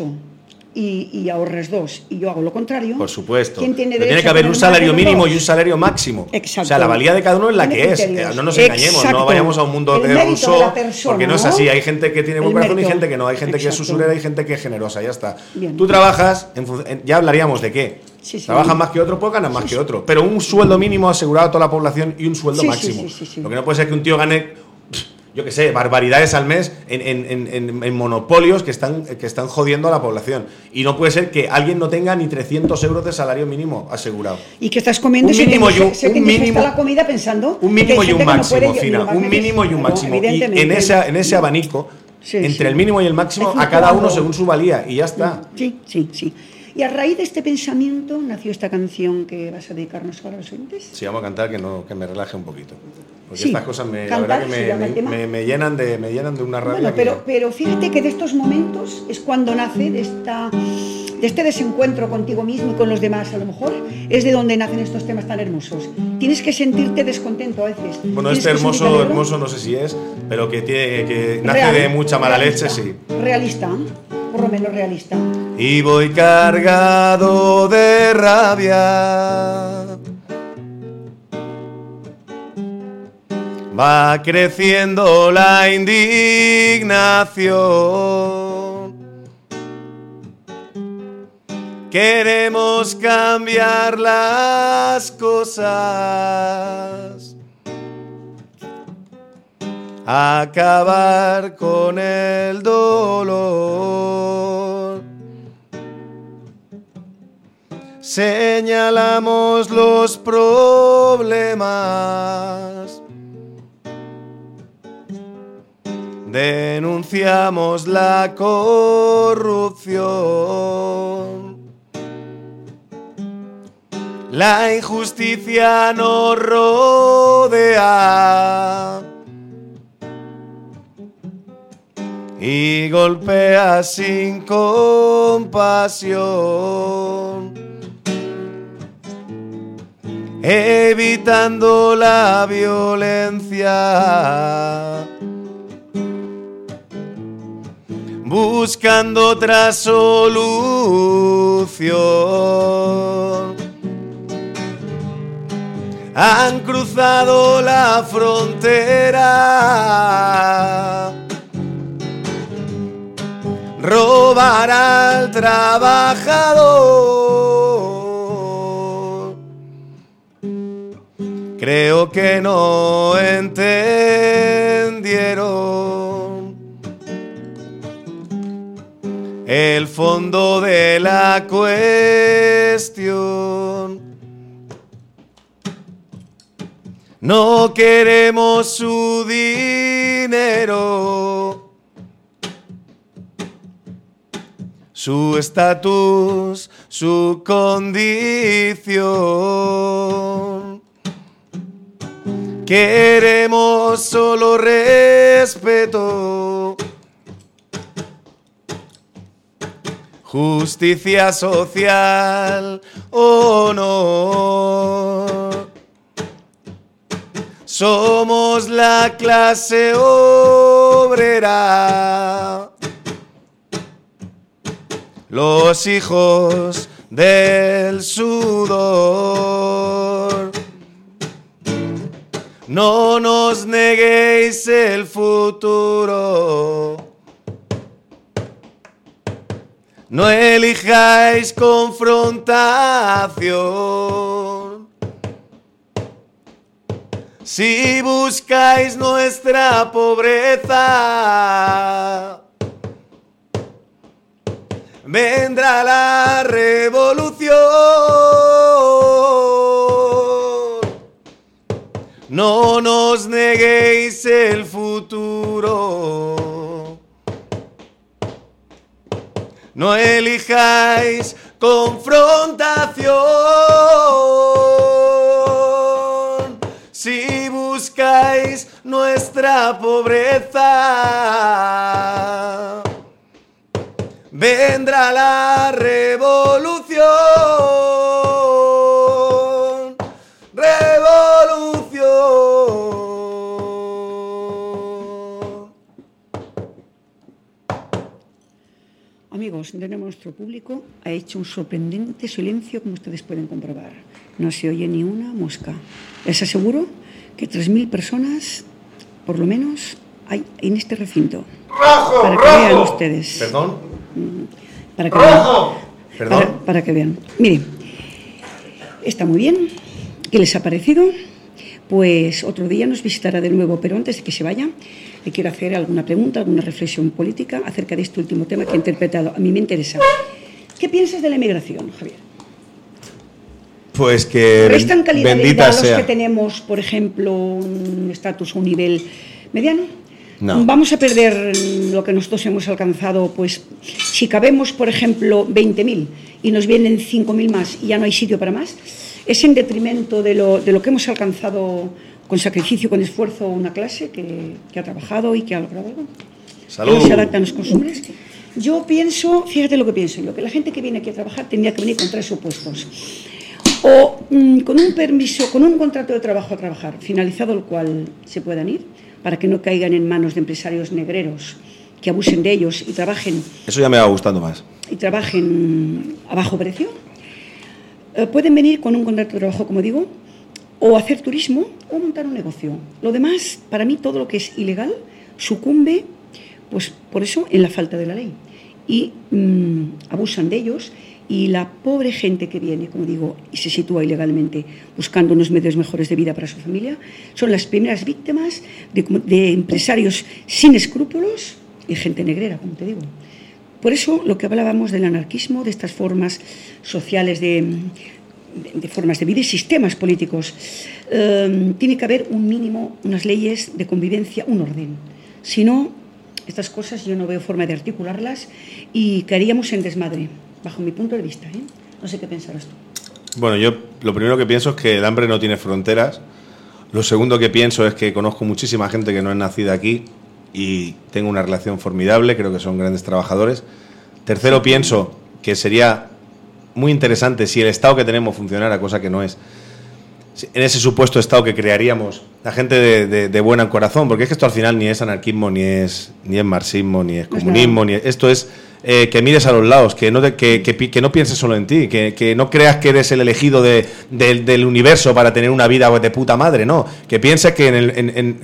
y, y ahorras dos y yo hago lo contrario. Por supuesto. ¿Quién tiene, tiene que haber un salario mínimo y un salario máximo. Exacto. O sea, la valía de cada uno es la que es. No nos engañemos, Exacto. no vayamos a un mundo el de Rousseau, de persona, porque no es así. Hay gente que tiene buen corazón y gente que no. Hay gente Exacto. que es usurera y gente que es generosa, ya está. Bien. Tú trabajas, en, en, ya hablaríamos de qué. Sí, sí. Trabajas más que otro, pues ganas más sí, que sí. otro. Pero un sueldo mínimo asegurado a toda la población y un sueldo sí, máximo. Sí, sí, sí, sí. Lo que no puede ser que un tío gane, yo qué sé, barbaridades al mes en, en, en, en monopolios que están, que están jodiendo a la población. Y no puede ser que alguien no tenga ni trescientos euros de salario mínimo asegurado. Y que estás comiendo un y mínimo se te, y un, se te un mínimo, la comida pensando un mínimo que y un máximo, no Fina, un mínimo y un máximo. Y en ese, en ese abanico, sí, entre sí. el mínimo y el máximo, a cada uno según su valía, y ya está. Sí, sí, sí. Y a raíz de este pensamiento nació esta canción que vas a dedicarnos ahora a los oyentes. Sí, vamos a cantar que no que me relaje un poquito. Porque sí, estas cosas me, cantar, la verdad que me, me, me, me, llenan de, me llenan de una rabia. Bueno, pero, que... pero fíjate que de estos momentos es cuando nace de esta de este desencuentro contigo mismo y con los demás, a lo mejor es de donde nacen estos temas tan hermosos. Tienes que sentirte descontento a veces. Bueno, este hermoso, hermoso no sé si es, pero que, tiene, que nace Real, de mucha mala realista, leche, sí. Realista, por lo menos realista. Y voy cargado de rabia, va creciendo la indignación. Queremos cambiar las cosas, acabar con el dolor. Señalamos los problemas, denunciamos la corrupción. La injusticia nos rodea y golpea sin compasión, evitando la violencia, buscando otra solución. Han cruzado la frontera, robar al trabajador. Creo que no entendieron el fondo de la cuestión. No queremos su dinero, su estatus, su condición. Queremos solo respeto, justicia social, honor. Somos la clase obrera, los hijos del sudor. No nos neguéis el futuro, no elijáis confrontación. Si buscáis nuestra pobreza, vendrá la revolución. No nos neguéis el futuro, no elijáis confrontación. Si buscáis nuestra pobreza, vendrá la revolución. Revolución. Amigos, de nuestro público ha hecho un sorprendente silencio, como ustedes pueden comprobar. No se oye ni una mosca. Les aseguro que tres mil personas, por lo menos, hay en este recinto. ¡Rojo! Para que ¡Rojo! vean ustedes. ¿Perdón? Para que vean. ¿Perdón? Para, para que vean. Miren, está muy bien. ¿Qué les ha parecido? Pues otro día nos visitará de nuevo, pero antes de que se vaya, le quiero hacer alguna pregunta, alguna reflexión política acerca de este último tema que he interpretado. A mí me interesa. ¿Qué piensas de la emigración, Javier? Pues que ¿Restan calidad de vida a los sea. que tenemos, por ejemplo, un estatus, un nivel mediano? No. Vamos a perder lo que nosotros hemos alcanzado, pues si cabemos, por ejemplo, veinte mil y nos vienen cinco mil más y ya no hay sitio para más, ¿es en detrimento de lo, de lo que hemos alcanzado con sacrificio, con esfuerzo, una clase que, que ha trabajado y que ha logrado algo? Salud. ¿Que no se adaptan los costumbres? Yo pienso, fíjate lo que pienso yo, que la gente que viene aquí a trabajar tendría que venir con tres supuestos. O mmm, con un permiso, con un contrato de trabajo a trabajar, finalizado el cual se puedan ir, para que no caigan en manos de empresarios negreros que abusen de ellos y trabajen. Eso ya me va gustando más. Y trabajen a bajo precio. Eh, pueden venir con un contrato de trabajo, como digo, o hacer turismo o montar un negocio. Lo demás, para mí, todo lo que es ilegal sucumbe, pues por eso, en la falta de la ley. Y mmm, abusan de ellos. Y la pobre gente que viene, como digo, y se sitúa ilegalmente buscando unos medios mejores de vida para su familia, son las primeras víctimas de, de empresarios sin escrúpulos y gente negrera, como te digo. Por eso, lo que hablábamos del anarquismo, de estas formas sociales de, de, de formas de vida y sistemas políticos, eh, tiene que haber un mínimo, unas leyes de convivencia, un orden. Si no, estas cosas yo no veo forma de articularlas y caeríamos en desmadre. Bajo mi punto de vista, ¿eh? No sé qué pensarás tú. Bueno, yo lo primero que pienso es que el hambre no tiene fronteras. Lo segundo que pienso es que conozco muchísima gente que no es nacida aquí y tengo una relación formidable, creo que son grandes trabajadores. Tercero, pienso que sería muy interesante si el Estado que tenemos funcionara, cosa que no es, en ese supuesto Estado que crearíamos, la gente de, de, de buen corazón, porque es que esto al final ni es anarquismo, ni es, ni es marxismo, ni es comunismo, ni es, esto es... Eh, que mires a los lados, que no, te, que, que, que no pienses solo en ti, que, que no creas que eres el elegido de, de, del universo para tener una vida de puta madre, no, que pienses que en, el, en, en,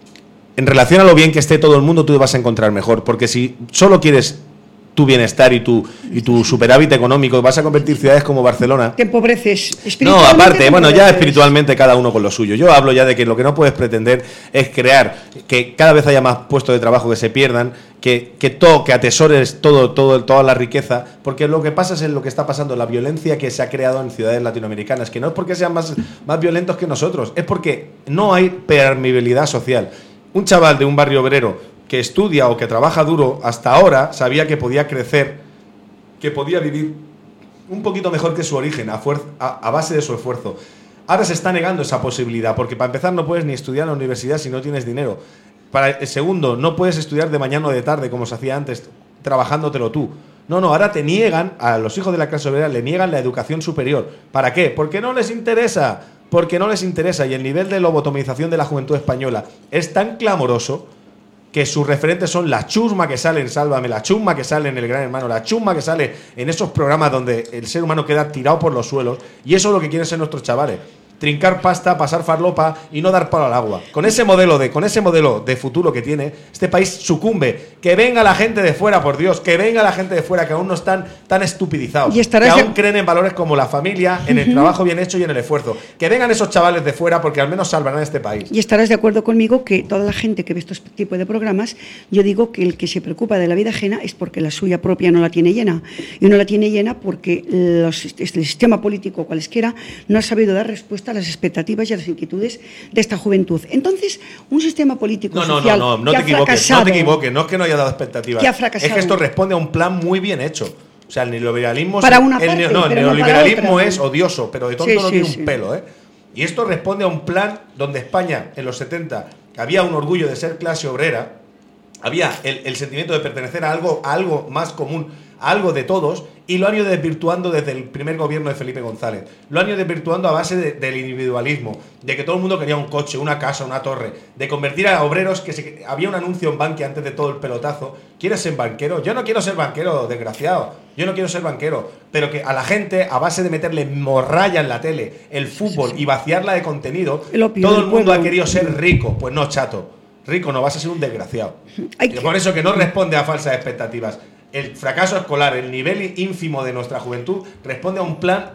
en relación a lo bien que esté todo el mundo tú te vas a encontrar mejor, porque si solo quieres tu bienestar y tu, y tu superávit económico, vas a convertir ciudades como Barcelona. Te empobreces. No, aparte, bueno, ya espiritualmente cada uno con lo suyo. Yo hablo ya de que lo que no puedes pretender es crear que cada vez haya más puestos de trabajo que se pierdan, que, que, todo, que atesores todo, todo, toda la riqueza, porque lo que pasa es lo que está pasando, la violencia que se ha creado en ciudades latinoamericanas, que no es porque sean más, más violentos que nosotros, es porque no hay permeabilidad social. Un chaval de un barrio obrero que estudia o que trabaja duro, hasta ahora sabía que podía crecer, que podía vivir un poquito mejor que su origen, a, fuerza, a, a base de su esfuerzo. Ahora se está negando esa posibilidad, porque para empezar no puedes ni estudiar en la universidad si no tienes dinero. Para el segundo, no puedes estudiar de mañana o de tarde, como se hacía antes, trabajándotelo tú. No, no, ahora te niegan, a los hijos de la clase obrera le niegan la educación superior. ¿Para qué? Porque no les interesa, porque no les interesa, y el nivel de lobotomización de la juventud española es tan clamoroso que sus referentes son la chusma que sale en Sálvame, la chusma que sale en El Gran Hermano, la chusma que sale en esos programas donde el ser humano queda tirado por los suelos, y eso es lo que quieren ser nuestros chavales. Trincar pasta, pasar farlopa y no dar palo al agua. Con ese modelo de, con ese modelo de futuro que tiene, este país sucumbe. Que venga la gente de fuera, por Dios, que venga la gente de fuera, que aún no están tan estupidizados, que aún de... creen en valores como la familia, en el uh-huh. trabajo bien hecho y en el esfuerzo. Que vengan esos chavales de fuera porque al menos salvarán este país. Y estarás de acuerdo conmigo que toda la gente que ve estos tipos de programas, yo digo que el que se preocupa de la vida ajena es porque la suya propia no la tiene llena. Y no la tiene llena porque los, el sistema político, cualesquiera, no ha sabido dar respuesta a las expectativas y a las inquietudes de esta juventud. Entonces, un sistema político no, no, social no, no, no que te ha equivoques, fracasado, no te equivoques, no es que no haya dado expectativas, que ha fracasado, es que esto responde a un plan muy bien hecho. O sea, el neoliberalismo, para una el, parte, no, el pero neoliberalismo no para es odioso, pero de tonto sí, no sí, tiene sí. un pelo, ¿eh? Y esto responde a un plan donde España, en los setenta, había un orgullo de ser clase obrera, había el, el sentimiento de pertenecer a algo, a algo más común, a algo de todos, y lo han ido desvirtuando desde el primer gobierno de Felipe González. Lo han ido desvirtuando a base de, del individualismo, de que todo el mundo quería un coche, una casa, una torre, de convertir a obreros, que se, había un anuncio en Bankia antes de todo el pelotazo. ¿Quieres ser banquero? Yo no quiero ser banquero, desgraciado. Yo no quiero ser banquero. Pero que a la gente, a base de meterle morralla en la tele, el fútbol, sí, sí, y vaciarla de contenido, el opio, todo el mundo pueblo ha querido ser rico. Pues no, chato. Rico no, vas a ser un desgraciado. Hay que... Por eso que no responde a falsas expectativas. El fracaso escolar, el nivel ínfimo de nuestra juventud, responde a un plan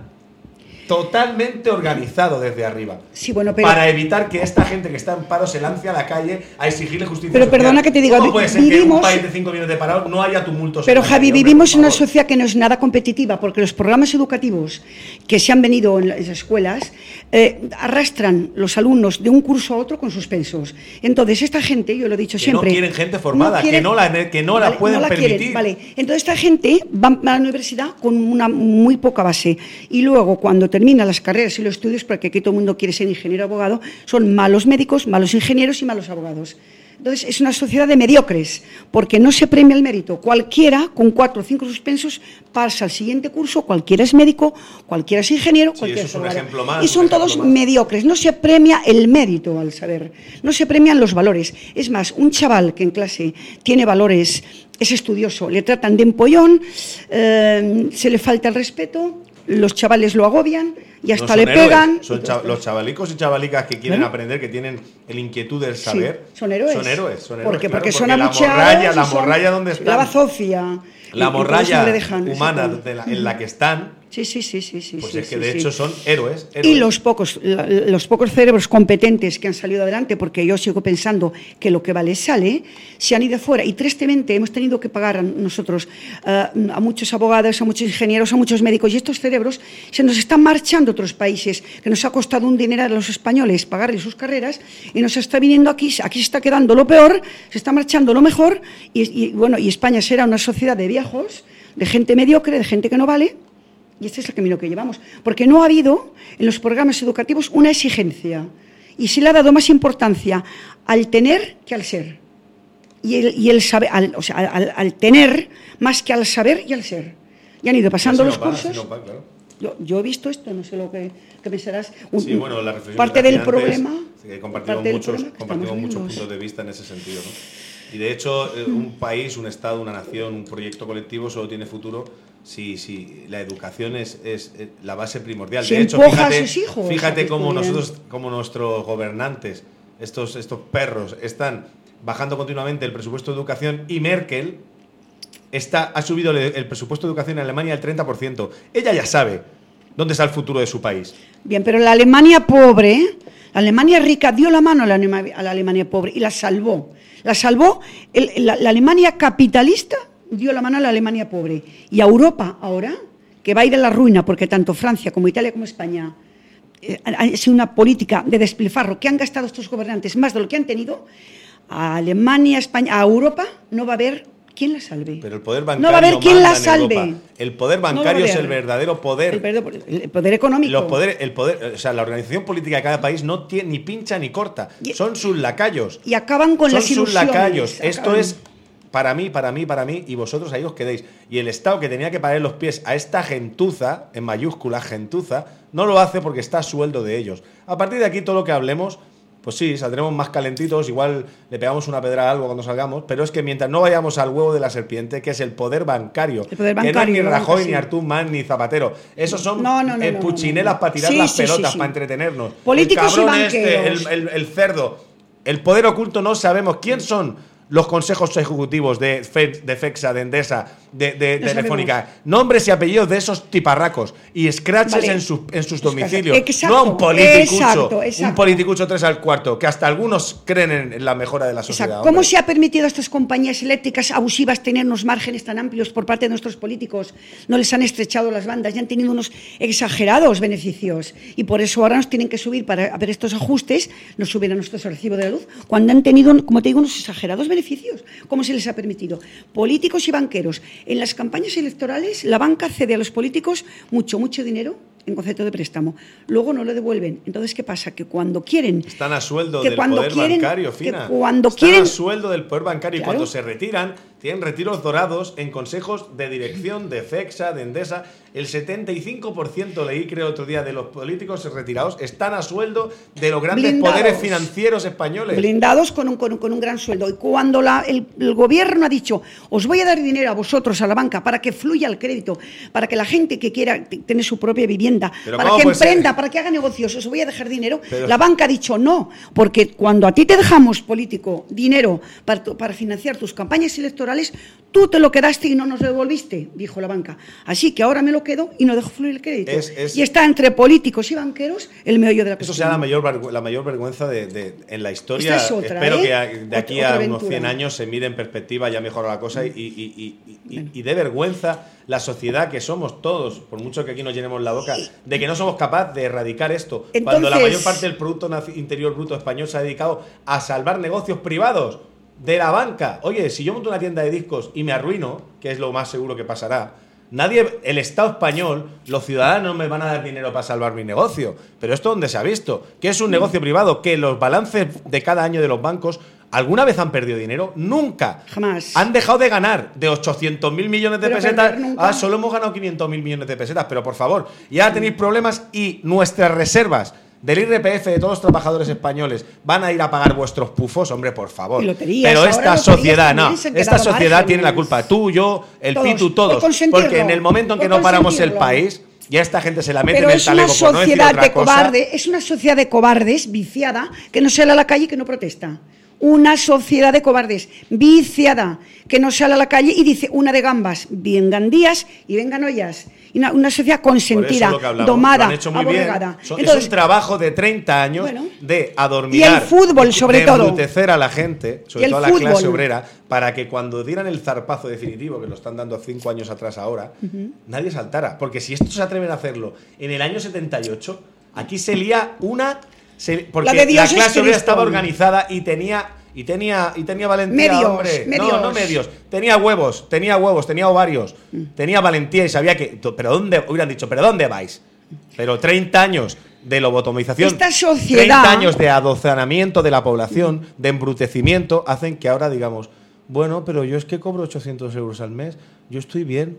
totalmente organizado desde arriba. Sí, bueno, pero... para evitar que esta gente que está en paro se lance a la calle a exigirle justicia pero social. Perdona que te diga, ¿Cómo puede ser vivimos... que en un país de cinco millones de parados no haya tumultos? Pero Javi, vivimos en una sociedad que no es nada competitiva, porque los programas educativos que se han venido en las escuelas eh, arrastran los alumnos de un curso a otro con suspensos. Entonces, esta gente, yo lo he dicho que siempre... no quieren gente formada, no quieren, que no la, que no vale, la pueden no la permitir. Quieren, vale. Entonces, esta gente va a la universidad con una muy poca base. Y luego, cuando termina las carreras y los estudios, porque aquí todo el mundo quiere ser ingeniero o abogado, son malos médicos, malos ingenieros y malos abogados. Entonces, es una sociedad de mediocres, porque no se premia el mérito. Cualquiera, con cuatro o cinco suspensos, pasa al siguiente curso, cualquiera es médico, cualquiera es ingeniero, sí, cualquiera eso es un ejemplo más, y son todos más. mediocres. No se premia el mérito al saber, no se premian los valores. Es más, un chaval que en clase tiene valores, es estudioso, le tratan de empollón, eh, se le falta el respeto, los chavales lo agobian y hasta no le pegan. Son chav los chavalicos y chavalicas que quieren ¿no? aprender, que tienen el inquietud del saber. Sí, son héroes. Son héroes, son héroes. Porque, claro, porque, porque son la morralla, la morralla donde están. La bazofia. La morralla humana de la, en la que están. Sí, sí, sí, sí, sí. Pues sí, es que sí, de sí. hecho son héroes, héroes. Y los pocos, los pocos cerebros competentes que han salido adelante, porque yo sigo pensando que lo que vale sale, se han ido fuera. Y tristemente hemos tenido que pagar a nosotros, uh, a muchos abogados, a muchos ingenieros, a muchos médicos, y estos cerebros se nos están marchando a otros países, que nos ha costado un dinero a los españoles pagarles sus carreras, y nos está viniendo aquí, aquí se está quedando lo peor, se está marchando lo mejor, y, y bueno, y España será una sociedad de viejos, de gente mediocre, de gente que no vale. Y este es el camino que llevamos, porque no ha habido en los programas educativos una exigencia y se le ha dado más importancia al tener que al ser. Y el, y el saber, al, o sea, al, al tener más que al saber y al ser. Y han ido pasando los cursos. No va, claro. yo, yo he visto esto, no sé lo que, que pensarás. Un, sí, bueno, la reflexión parte del antes, problema. Sí, que compartimos parte muchos, problema compartimos muchos puntos de vista en ese sentido, ¿no? Y de hecho, un país, un Estado, una nación, un proyecto colectivo solo tiene futuro si, si la educación es, es, es la base primordial. Si de hecho, fíjate, a sus hijos, fíjate cómo nosotros, como nuestros gobernantes, estos, estos perros, están bajando continuamente el presupuesto de educación y Merkel está, ha subido el presupuesto de educación en Alemania al treinta por ciento. Ella ya sabe dónde está el futuro de su país. Bien, pero la Alemania pobre, la Alemania rica dio la mano a la, a la Alemania pobre y la salvó. La salvó, el, la, la Alemania capitalista dio la mano a la Alemania pobre. Y a Europa ahora, que va a ir a la ruina, porque tanto Francia como Italia como España eh, ha sido una política de despilfarro, que han gastado estos gobernantes más de lo que han tenido, a Alemania, España, a Europa no va a haber quien la salve. Pero el poder bancario no va a haber quien la salve. Europa. El poder bancario no es el verdadero poder. El poder, el poder económico. Los poder, el poder, o sea, la organización política de cada país no tiene ni pincha ni corta. Y, Son sus lacayos. Y acaban con Son las ilusiones. Son sus lacayos. Acaban. Esto es para mí, para mí, para mí, y vosotros ahí os quedéis. Y el Estado que tenía que parar los pies a esta gentuza, en mayúscula, gentuza, no lo hace porque está a sueldo de ellos. A partir de aquí, todo lo que hablemos, pues sí, saldremos más calentitos, igual le pegamos una pedrada a algo cuando salgamos, pero es que mientras no vayamos al huevo de la serpiente, que es el poder bancario, el poder bancario que no es ni Rajoy, sí. ni Artur Mas, ni Zapatero, esos son no, no, no, eh, no, puchinelas no, no. para tirar sí, las sí, pelotas, sí, sí. para entretenernos. Políticos el cabrón y este, el, el, el cerdo, el poder oculto, no sabemos quién son los consejos ejecutivos de, Fe, de FEXA, de Endesa, de, de, de Telefónica, nombres y apellidos de esos tiparracos y scratches vale. en, su, en sus domicilios. Exacto, no un politicucho, exacto, exacto. un politicucho tres al cuarto, que hasta algunos creen en la mejora de la sociedad. Exacto. ¿Cómo se ha permitido a estas compañías eléctricas abusivas tener unos márgenes tan amplios por parte de nuestros políticos? No les han estrechado las bandas y han tenido unos exagerados beneficios. Y por eso ahora nos tienen que subir para ver estos ajustes, nos suben a nuestro recibo de la luz, cuando han tenido, como te digo, unos exagerados beneficios. ¿Cómo se les ha permitido? Políticos y banqueros. En las campañas electorales, la banca cede a los políticos mucho, mucho dinero en concepto de préstamo. Luego no lo devuelven. Entonces, ¿qué pasa? Que cuando quieren... Están a sueldo que del cuando poder quieren, bancario, Fina. Que cuando Están quieren, a sueldo del poder bancario claro. Y cuando se retiran, tienen retiros dorados en consejos de dirección de FEXA, de Endesa. El setenta y cinco por ciento, leí creo otro día, de los políticos retirados están a sueldo de los grandes blindados, poderes financieros españoles. Blindados con un, con un, con un gran sueldo. Y cuando la, el, el gobierno ha dicho, os voy a dar dinero a vosotros, a la banca, para que fluya el crédito, para que la gente que quiera tener su propia vivienda, Pero para que emprenda, ser? para que haga negocios, os voy a dejar dinero. Pero... La banca ha dicho no, porque cuando a ti te dejamos, político, dinero para, para financiar tus campañas electorales, tú te lo quedaste y no nos lo devolviste, dijo la banca. Así que ahora me lo quedo y no dejo fluir el crédito. Es, es, y está entre políticos y banqueros el meollo de la cuestión. Eso será la mayor, la mayor vergüenza de, de, en la historia. Esta es otra, Espero ¿eh? que de aquí otra, a otra unos cien años se mire en perspectiva, ya mejora la cosa y, y, y, y, y, y de vergüenza la sociedad que somos todos, por mucho que aquí nos llenemos la boca, de que no somos capaces de erradicar esto. Entonces, cuando la mayor parte del Producto Interior Bruto español se ha dedicado a salvar negocios privados de la banca. Oye, si yo monto una tienda de discos y me arruino, que es lo más seguro que pasará, nadie, el Estado español, los ciudadanos me van a dar dinero para salvar mi negocio. Pero esto ¿dónde se ha visto? Que es un negocio privado, que los balances de cada año de los bancos ¿Alguna vez han perdido dinero? Nunca. Jamás. Han dejado de ganar de ochocientos mil millones de Pero pesetas. nunca. Ah, solo hemos ganado quinientos mil millones de pesetas. Pero por favor, ya tenéis problemas y nuestras reservas del I R P F de todos los trabajadores españoles van a ir a pagar vuestros pufos, hombre, por favor. Y loterías, pero esta loterías sociedad, no. Esta sociedad márgenes. tiene la culpa. Tú, yo, el Todos. Pitu, todos. Por Porque en el momento en que por no paramos el consentirlo. país, ya esta gente se la mete Pero en el es una talego por no decir sociedad otra de cosa. cobardes, es una sociedad de cobardes viciada que no sale a la calle y que no protesta. Una sociedad de cobardes viciada que no sale a la calle y dice una de gambas, vengan días y vengan ollas. Y Una, una sociedad consentida, Por eso lo que hablamos, domada, lo han hecho muy bien. aborregada. Son- Entonces, es un trabajo de treinta años Bueno. de adormillar, Y el fútbol, sobre de todo. embrutecer a la gente, sobre Y el todo a la clase fútbol. obrera, para que cuando dieran el zarpazo definitivo, que lo están dando cinco años atrás ahora, nadie saltara. Porque si estos se atreven a hacerlo en el año setenta y ocho, aquí se lía una... se- porque La de Dios la es clase obrera Cristo. estaba organizada y tenía... Y tenía, y tenía valentía, Medios, hombre. medios. No, no medios. Tenía huevos, tenía huevos, tenía ovarios. Tenía valentía y sabía que... Pero ¿dónde? Hubieran dicho, ¿pero dónde vais? Pero treinta años de lobotomización, Esta sociedad- treinta años de adoctrinamiento de la población, de embrutecimiento, hacen que ahora digamos, bueno, pero yo es que cobro ochocientos euros al mes, yo estoy bien.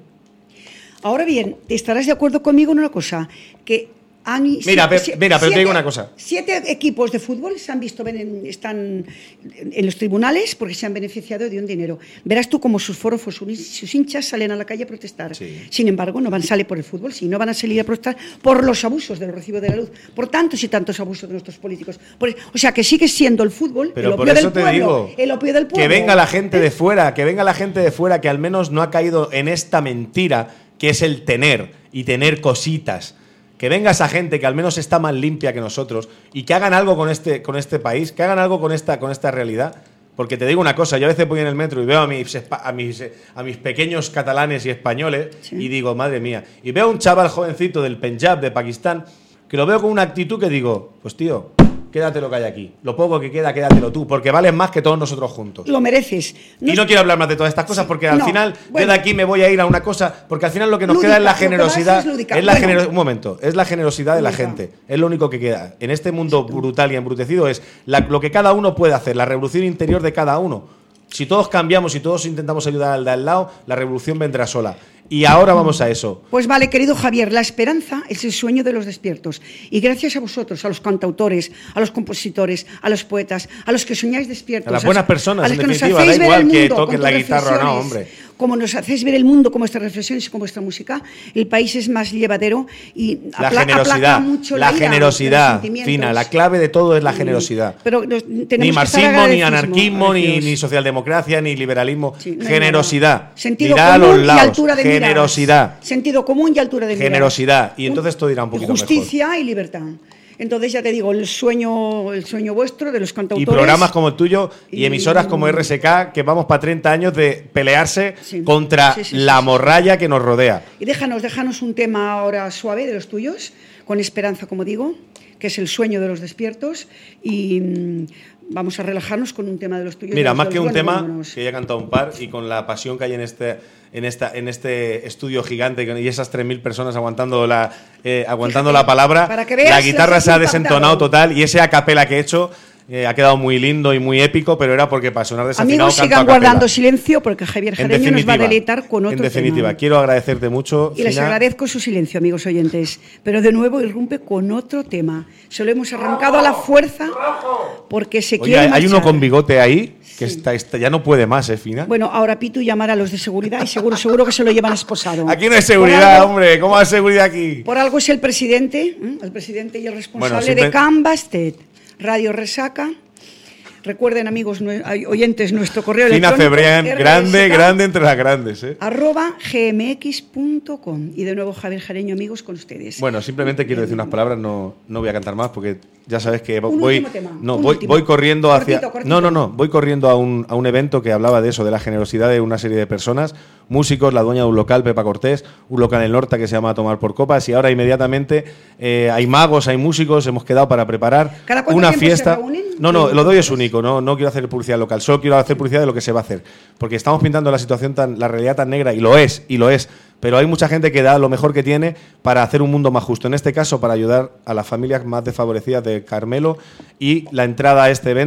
ahora bien, estarás de acuerdo conmigo en una cosa, que han, Mira, siete- pe- mira, pero te siete- digo una cosa. Siete equipos de fútbol se han visto, ven- están en los tribunales porque se han beneficiado de un dinero. Verás tú cómo sus forofos, sus hinchas salen a la calle a protestar. Sí. Sin embargo, no van a salir por el fútbol, sí, no van a salir a protestar por los abusos del recibo de la luz, por tantos y tantos abusos de nuestros políticos. Por- o sea, que sigue siendo el fútbol Pero el por opio eso del te pueblo. digo, el opio del pueblo. que venga la gente de fuera, que venga la gente de fuera que al menos no ha caído en esta mentira que es el tener y tener cositas. Que venga esa gente que al menos está más limpia que nosotros y que hagan algo con este, con este país, que hagan algo con esta, con esta realidad. Porque te digo una cosa, yo a veces voy en el metro y veo a mis, espa- a mis, a mis pequeños catalanes y españoles Sí. y digo, madre mía, y veo a un chaval jovencito del Punjab, de Pakistán, que lo veo con una actitud que digo, pues tío, quédate lo que hay aquí. Lo poco que queda, quédatelo tú, porque vales más que todos nosotros juntos. Lo mereces. Y no quiero hablar más de todas estas cosas porque al no, final bueno. yo de aquí me voy a ir a una cosa, porque al final lo que nos Lúdica, queda es la lo que vas generosidad, es lúdica. es la Bueno. genero- un momento, es la generosidad de la Lúdica. gente, es lo único que queda. En este mundo brutal y embrutecido es la- lo que cada uno puede hacer, la revolución interior de cada uno. Si todos cambiamos, si todos intentamos ayudar al de al lado, la revolución vendrá sola. Y ahora vamos a eso. Pues vale, querido Javier, la esperanza es el sueño de los despiertos. Y gracias a vosotros, a los cantautores, a los compositores, a los poetas, a los que soñáis despiertos. A las buenas personas, a los en que nos definitiva, hacéis da ver igual el que mundo toquen con la tus guitarra o no, reflexiones, hombre. Como nos hacéis ver el mundo con vuestras reflexiones y con vuestra música, el país es más llevadero y La apla- generosidad, aplaca mucho la la ira, generosidad, los sentimientos. Fina, la clave de todo es la Mm, generosidad. Pero nos- tenemos Ni que estar marxismo, ni agradecidos, anarquismo, ni, agradecidos. ni socialdemocracia, ni liberalismo. Sí, no hay generosidad. nada. Sentido Mirad a común los y lados. altura de miras. Generosidad. Sentido común y altura de miras. Generosidad. Y entonces todo irá un poquito mejor. Justicia y libertad. Entonces ya te digo, el sueño, el sueño vuestro de los Y cantautores. programas como el tuyo y, Y- emisoras como R S K que vamos para treinta años de pelearse Sí. contra Sí, sí, la sí, sí. morralla que nos rodea. Y déjanos, déjanos un tema ahora suave de los tuyos, con esperanza, como digo, que es el sueño de los despiertos. Y mm, vamos a relajarnos con un tema de los tuyos. Mira, de los- más de que los un buenos, tema, buenos. que ya he cantado un par y con la pasión que hay en este, en esta, en este estudio gigante y esas tres mil personas aguantando la, eh, aguantando Fíjate, la palabra, para que veas, la guitarra las se ha has desentonado impactado. total y ese a capela que he hecho eh, ha quedado muy lindo y muy épico, pero era porque para sonar desafinado Amigos, canto sigan a capela. guardando silencio porque Javier En Jareño nos va a definitiva, deleitar con otro En definitiva, tema. quiero agradecerte mucho, Y les Fina. agradezco su silencio, amigos oyentes. Pero de nuevo irrumpe con otro tema. Se lo hemos arrancado a la fuerza porque se Oye, quiere hay uno marchar. con bigote ahí que Sí. está, está- ya no puede más, ¿eh, Fina? Bueno, ahora Pitu llamará a los de seguridad y seguro, seguro que se lo llevan esposado. Aquí no hay Por seguridad, algo- hombre. ¿Cómo hay seguridad aquí? Por algo es el presidente, ¿eh? el presidente y el responsable Bueno, siempre- de Canvasted, Radio Resaca. Recuerden, amigos nue- ay, oyentes, nuestro correo Fina electrónico. Cebrián, R S K, grande, grande entre las grandes, ¿eh? arroba gmx punto com. Y de nuevo Javier Jareño, amigos, con ustedes. Bueno, simplemente quiero decir unas palabras, no, no voy a cantar más porque ya sabes que Un voy, último tema, no, un voy, último. voy corriendo hacia... Cortito, cortito. No, no, no, voy corriendo a un, a un evento que hablaba de eso, de la generosidad de una serie de personas, músicos, la dueña de un local, Pepa Cortés, un local en el norte que se llama Tomar por Copas y ahora inmediatamente eh, hay magos, hay músicos, hemos quedado para preparar ¿Cada cuánto una tiempo fiesta... se reúnen? No, no, lo doy es único, no, no quiero hacer publicidad local, solo quiero hacer publicidad de lo que se va a hacer, porque estamos pintando la situación tan, la realidad tan negra y lo es, y lo es. Pero hay mucha gente que da lo mejor que tiene para hacer un mundo más justo. En este caso, para ayudar a las familias más desfavorecidas de Carmelo. Y la entrada a este evento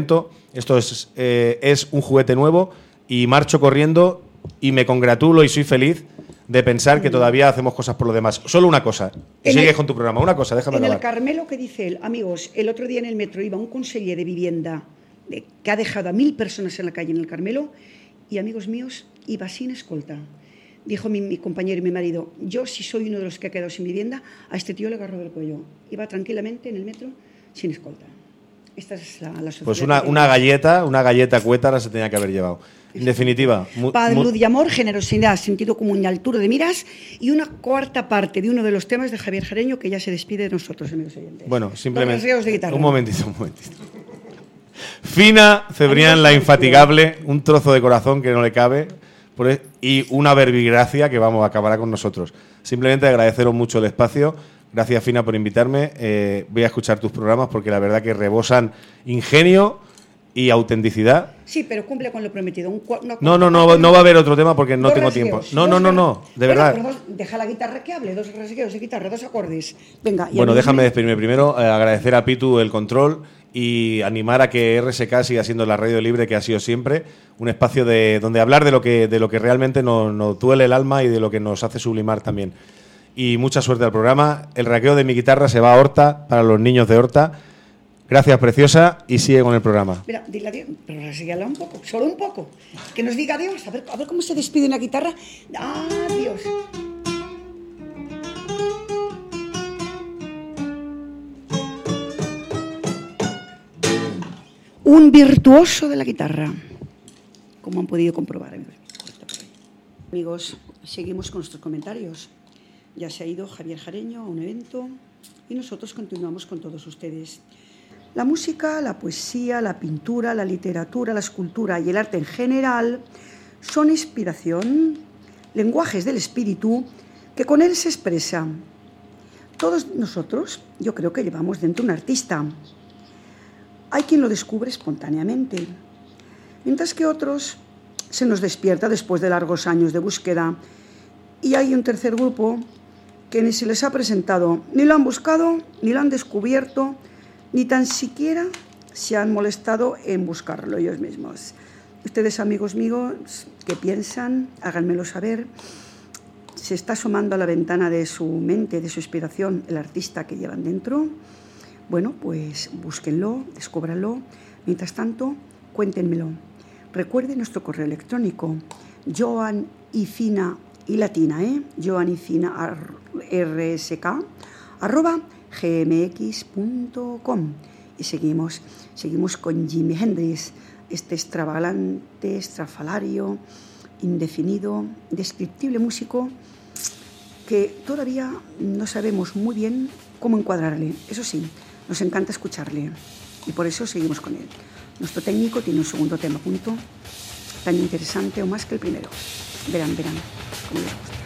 Esto es, eh, es un juguete nuevo y marcho corriendo y me congratulo y soy feliz de pensar que todavía hacemos cosas por los demás. Solo una cosa, y sigues con tu programa, una cosa, déjame en acabar. En el Carmelo, ¿qué dice él? Amigos, el otro día en el metro iba un conseller de vivienda de, que ha dejado a mil personas en la calle en el Carmelo y, amigos míos, iba sin escolta. Dijo mi, mi compañero y mi marido, yo si soy uno de los que ha quedado sin vivienda, a este tío le agarro del cuello. Iba tranquilamente en el metro sin escolta. Esta es la, la sociedad. Pues una, una galleta, una galleta cuétara se tenía que haber llevado. En definitiva. Paz, luz y amor, generosidad, sentido común y altura de miras y una cuarta parte de uno de los temas de Javier Jareño que ya se despide de nosotros, amigos oyentes. Bueno, simplemente. De un momentito, un momentito. Fina, Cebrián, la infatigable, un trozo de corazón que no le cabe y una verbigracia que vamos a acabar con nosotros. Simplemente agradeceros mucho el espacio. Gracias, Fina, por invitarme. Eh, voy a escuchar tus programas porque la verdad que rebosan ingenio y autenticidad. Sí, pero cumple con lo prometido. Un, una no, no, no, no va a haber otro tema porque no tengo tiempo. No, no, no, no, de bueno, verdad. Pero dos, deja la guitarra que hable, dos rasgueos de guitarra, dos acordes. Venga. Y bueno, déjame despedirme primero, eh, agradecer a Pitu el control y animar a que R S K siga siendo la radio libre que ha sido siempre, un espacio de donde hablar de lo que de lo que realmente nos, nos duele el alma y de lo que nos hace sublimar también. Y mucha suerte al programa. El raqueo de mi guitarra se va a Horta para los niños de Horta. Gracias, preciosa, y sigue con el programa. Mira, dile adiós, pero rasguéala un poco, solo un poco. Que nos diga adiós, a ver, a ver cómo se despide una guitarra. Adiós. Un virtuoso de la guitarra, como han podido comprobar, amigos. Amigos, seguimos con nuestros comentarios. Ya se ha ido Javier Jareño a un evento y nosotros continuamos con todos ustedes. La música, la poesía, la pintura, la literatura, la escultura y el arte en general son inspiración, lenguajes del espíritu que con él se expresan. Todos nosotros, yo creo que llevamos dentro un artista. Hay quien lo descubre espontáneamente, mientras que otros se nos despierta después de largos años de búsqueda. Y hay un tercer grupo que ni se les ha presentado, ni lo han buscado, ni lo han descubierto, ni tan siquiera se han molestado en buscarlo ellos mismos. Ustedes, amigos míos, ¿qué piensan? Háganmelo saber. ¿Se está asomando a la ventana de su mente, de su inspiración, el artista que llevan dentro? Bueno, pues búsquenlo, descúbranlo. Mientras tanto, cuéntenmelo. Recuerden nuestro correo electrónico, Joan y Fina y latina, ¿eh? Joan y Fina R S K arroba gmx punto com. Y seguimos, seguimos con Jimi Hendrix, este extravagante, estrafalario, indefinido, descriptible músico que todavía no sabemos muy bien cómo encuadrarle. Eso sí, nos encanta escucharle y por eso seguimos con él. Nuestro técnico tiene un segundo tema, punto, tan interesante o más que el primero. Verán, verán, cómo les gusta.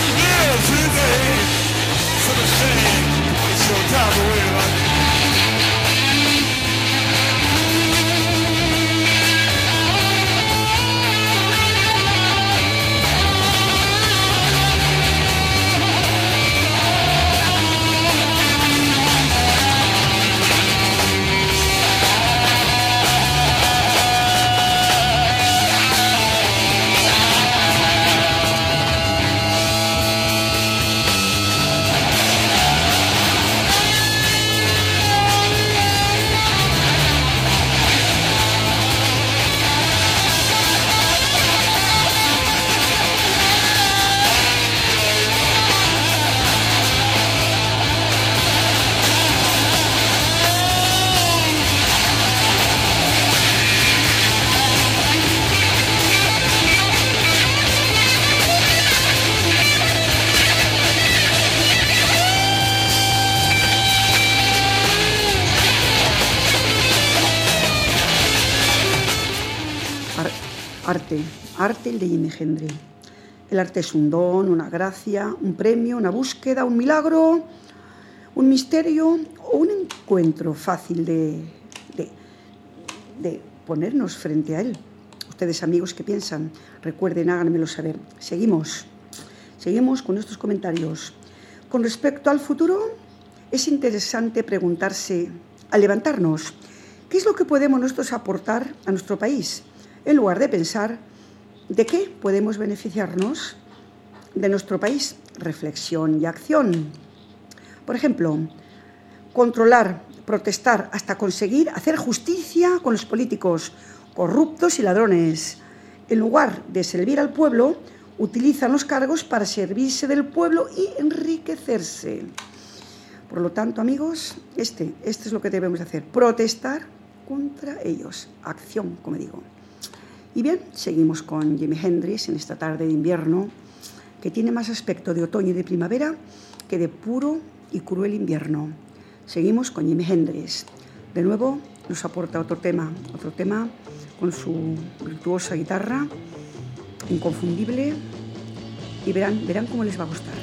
Today, so the shame, waste your time away like Arte, arte el de Jimi Hendrix. El arte es un don, una gracia, un premio, una búsqueda, un milagro, un misterio o un encuentro fácil de, de, de ponernos frente a él. Ustedes, amigos, ¿qué piensan? Recuerden, háganmelo saber. Seguimos, seguimos con estos comentarios. Con respecto al futuro, es interesante preguntarse, al levantarnos, ¿qué es lo que podemos nosotros aportar a nuestro país? En lugar de pensar, ¿de qué podemos beneficiarnos de nuestro país? Reflexión y acción. Por ejemplo, controlar, protestar, hasta conseguir hacer justicia con los políticos corruptos y ladrones. En lugar de servir al pueblo, utilizan los cargos para servirse del pueblo y enriquecerse. Por lo tanto, amigos, este, este es lo que debemos hacer, protestar contra ellos. Acción, como digo. Y bien, seguimos con Jimi Hendrix en esta tarde de invierno, que tiene más aspecto de otoño y de primavera que de puro y cruel invierno. Seguimos con Jimi Hendrix. De nuevo nos aporta otro tema, otro tema con su virtuosa guitarra, inconfundible, y verán, verán cómo les va a gustar.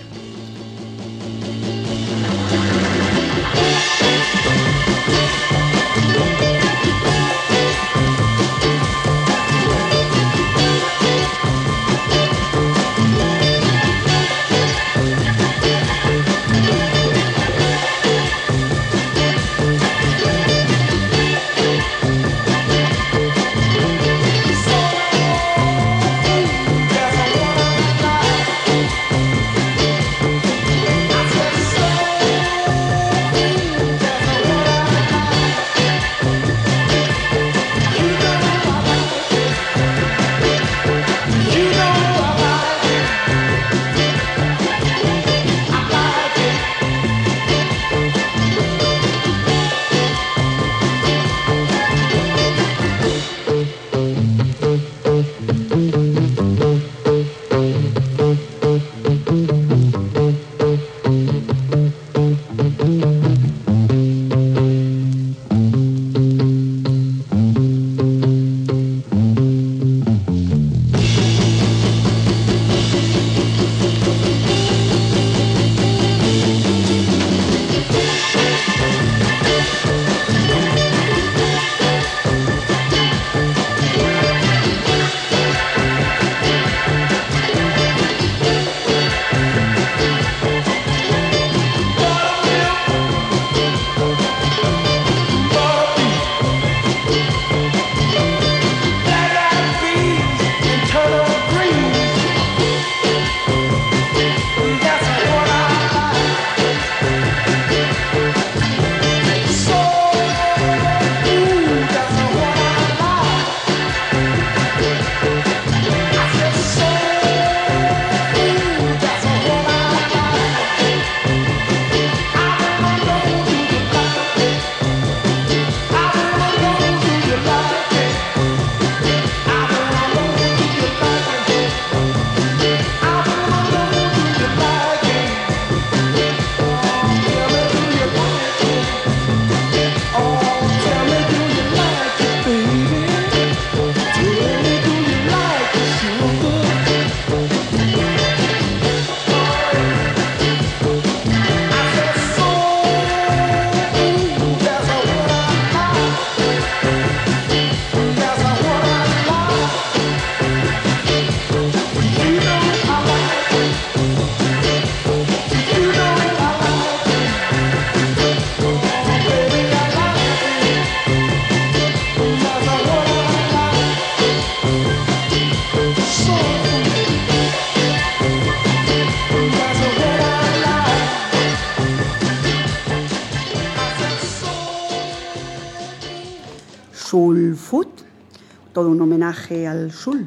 Soul Food, todo un homenaje al soul.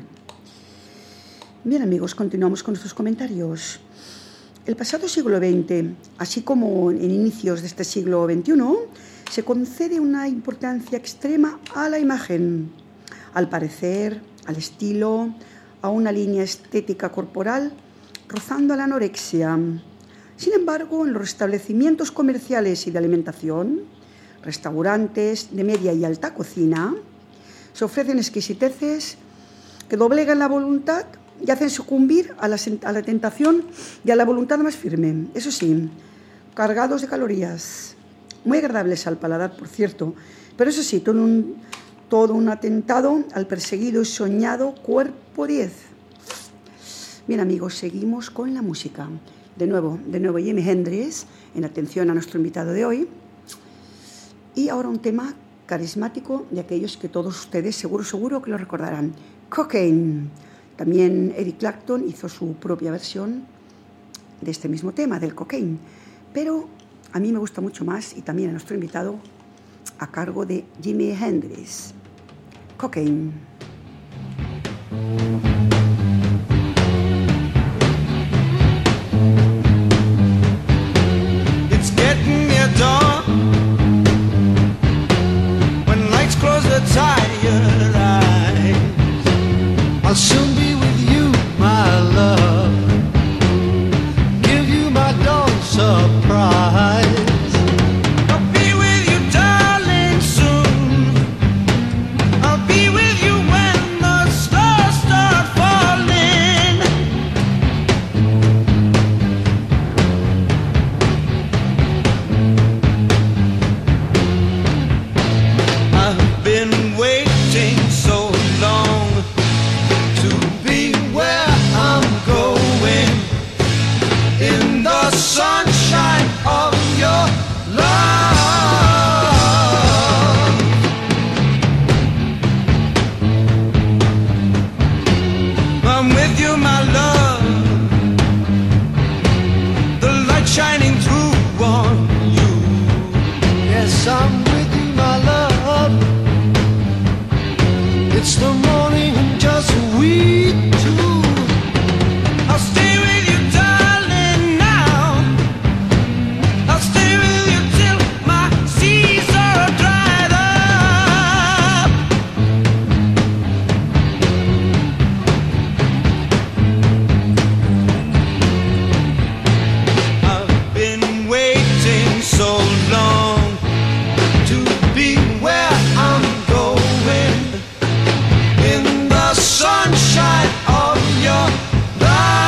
Bien, amigos, continuamos con nuestros comentarios. El pasado siglo veinte, así como en inicios de este siglo veintiuno, se concede una importancia extrema a la imagen, al parecer, al estilo, a una línea estética corporal, rozando a la anorexia. Sin embargo, en los establecimientos comerciales y de alimentación, restaurantes de media y alta cocina, se ofrecen exquisiteces que doblegan la voluntad y hacen sucumbir a la, a la tentación y a la voluntad más firme. Eso sí, cargados de calorías, muy agradables al paladar, por cierto, pero eso sí, todo un, todo un atentado al perseguido y soñado cuerpo diez. Bien, amigos, seguimos con la música. De nuevo, de nuevo Jimi Hendrix, en atención a nuestro invitado de hoy. Y ahora un tema carismático de aquellos que todos ustedes seguro, seguro que lo recordarán. Cocaine. También Eric Clapton hizo su propia versión de este mismo tema, del cocaine. Pero a mí me gusta mucho más, y también a nuestro invitado, a cargo de Jimi Hendrix. Cocaine. It's getting near dawn. When lights close the tired eyes, I'll soon be with you, my love. Give you my dawn surprise. I'll be with you, darling, soon. I'll be with you when the stars start falling. I've been waiting so long to be where I'm going, in the sunshine of your love. I'm with you, my love, the light shining through on you. Yes, I'm with you, my love. It's the morning and just we two. I'll stay with you, darling, now. I'll stay with you till my seas are dried up. I've been waiting so long to be where I'm going, in the sunshine of your love.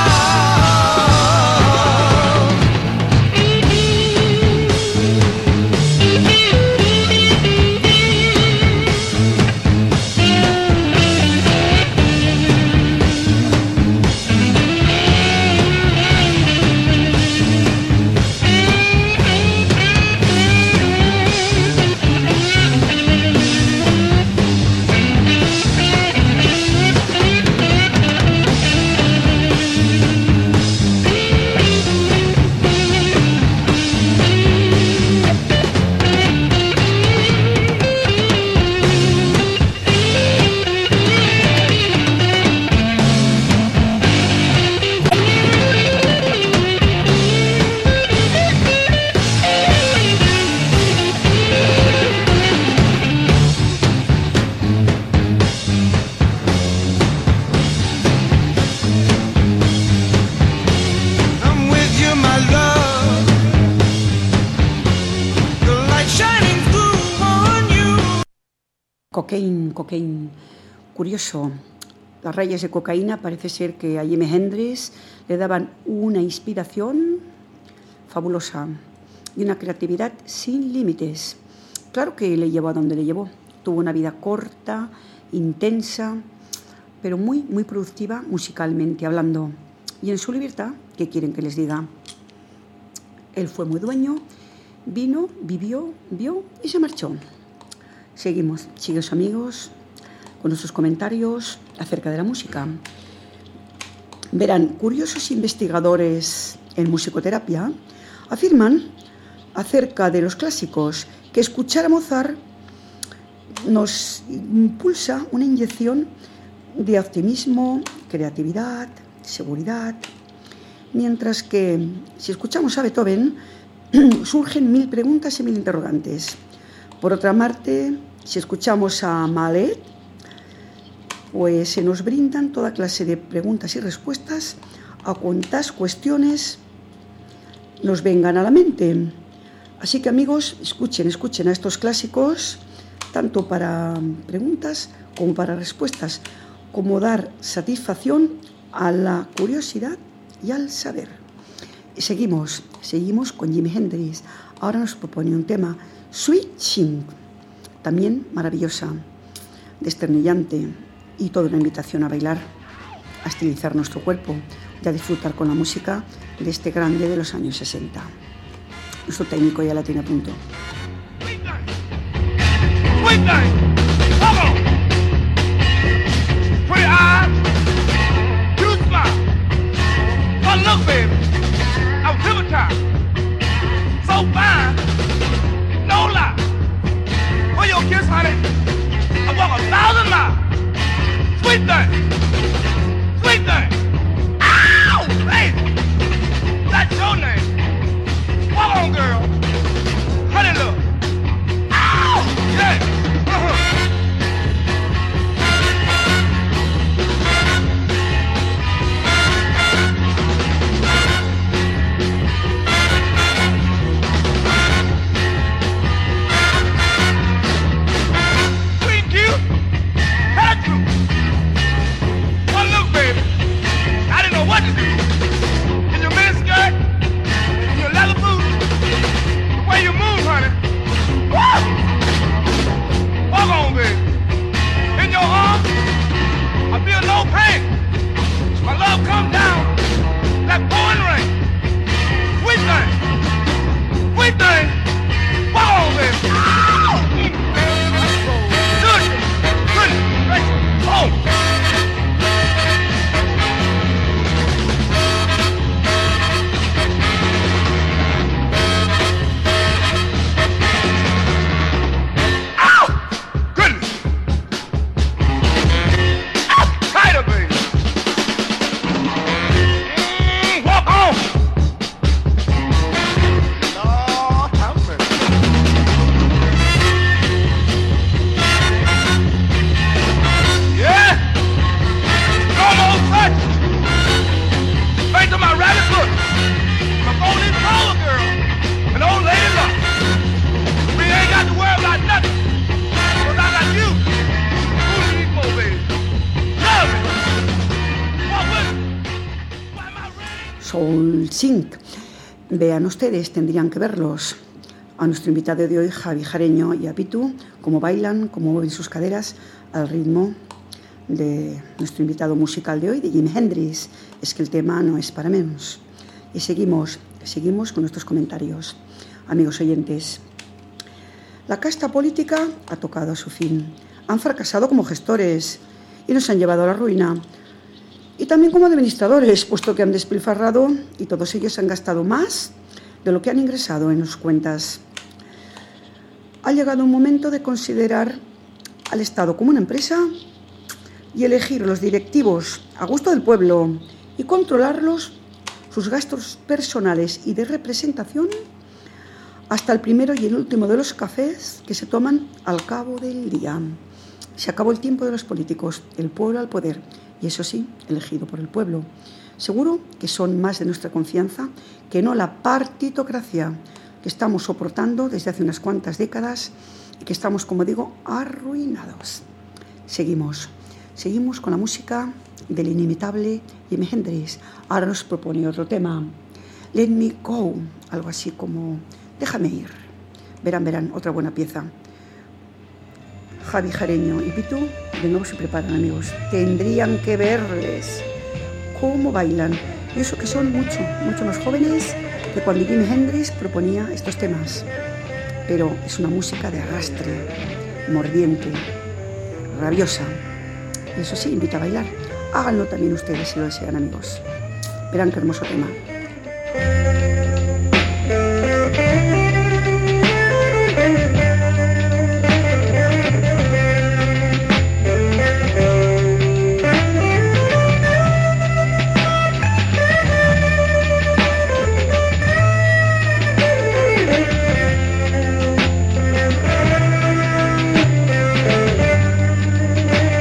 I'm with you, my love, the light shining through on you. Cocaine, cocaine. Curioso. Las rayas de cocaína parece ser que a Jimi Hendrix le daban una inspiración fabulosa y una creatividad sin límites. Claro que le llevó a donde le llevó. Tuvo una vida corta, intensa, pero muy, muy productiva musicalmente hablando. Y en su libertad, ¿qué quieren que les diga? Él fue muy dueño, vino, vivió, vio y se marchó. Seguimos, chicos amigos, con nuestros comentarios acerca de la música. Verán, curiosos investigadores en musicoterapia afirman acerca de los clásicos que escuchar a Mozart nos impulsa una inyección de optimismo, creatividad, seguridad, mientras que si escuchamos a Beethoven surgen mil preguntas y mil interrogantes. Por otra parte, si escuchamos a Mahler, pues se nos brindan toda clase de preguntas y respuestas a cuantas cuestiones nos vengan a la mente. Así que amigos, escuchen, escuchen a estos clásicos, tanto para preguntas como para respuestas, como dar satisfacción a la curiosidad y al saber. Y seguimos, seguimos con Jimi Hendrix. Ahora nos propone un tema, Sweet Chin, también maravillosa, desternillante y toda una invitación a bailar, a estilizar nuestro cuerpo y a disfrutar con la música de este grande de los años sesenta. Nuestro técnico ya la tiene a punto. Sweet thing, come on. Pretty eyes, cute smile. Oh look, baby, I was hypnotized. So fine, no lie. For your kiss, honey, I walk a thousand miles. Sweet thing, sweet thing. Ow, baby, that's your name. Walk on, girl. Honey, look. Ow, yeah. Soul Sync. Vean ustedes, tendrían que verlos. A nuestro invitado de hoy, Javi Jareño y a Pitu, cómo bailan, cómo mueven sus caderas al ritmo de nuestro invitado musical de hoy, de Jimi Hendrix. Es que el tema no es para menos. Y seguimos, seguimos con nuestros comentarios. Amigos oyentes, la casta política ha tocado a su fin. Han fracasado como gestores y nos han llevado a la ruina. Y también como administradores, puesto que han despilfarrado y todos ellos han gastado más de lo que han ingresado en sus cuentas. Ha llegado un momento de considerar al Estado como una empresa y elegir los directivos a gusto del pueblo y controlarlos, sus gastos personales y de representación, hasta el primero y el último de los cafés que se toman al cabo del día. Se acabó el tiempo de los políticos, el pueblo al poder, y eso sí, elegido por el pueblo. Seguro que son más de nuestra confianza que no la partitocracia que estamos soportando desde hace unas cuantas décadas y que estamos, como digo, arruinados. Seguimos, seguimos con la música del inimitable Jimi Hendrix. Ahora nos propone otro tema, Let Me Go, algo así como Déjame ir. Verán, verán, otra buena pieza. Javi Jareño y Pitu de nuevo se preparan, amigos. Tendrían que verles cómo bailan. Y eso que son mucho, mucho más jóvenes que cuando Jimi Hendrix proponía estos temas. Pero es una música de arrastre, mordiente, rabiosa. Y eso sí, invita a bailar. Háganlo también ustedes si lo desean, amigos. Verán qué hermoso tema.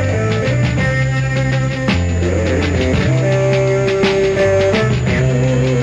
Let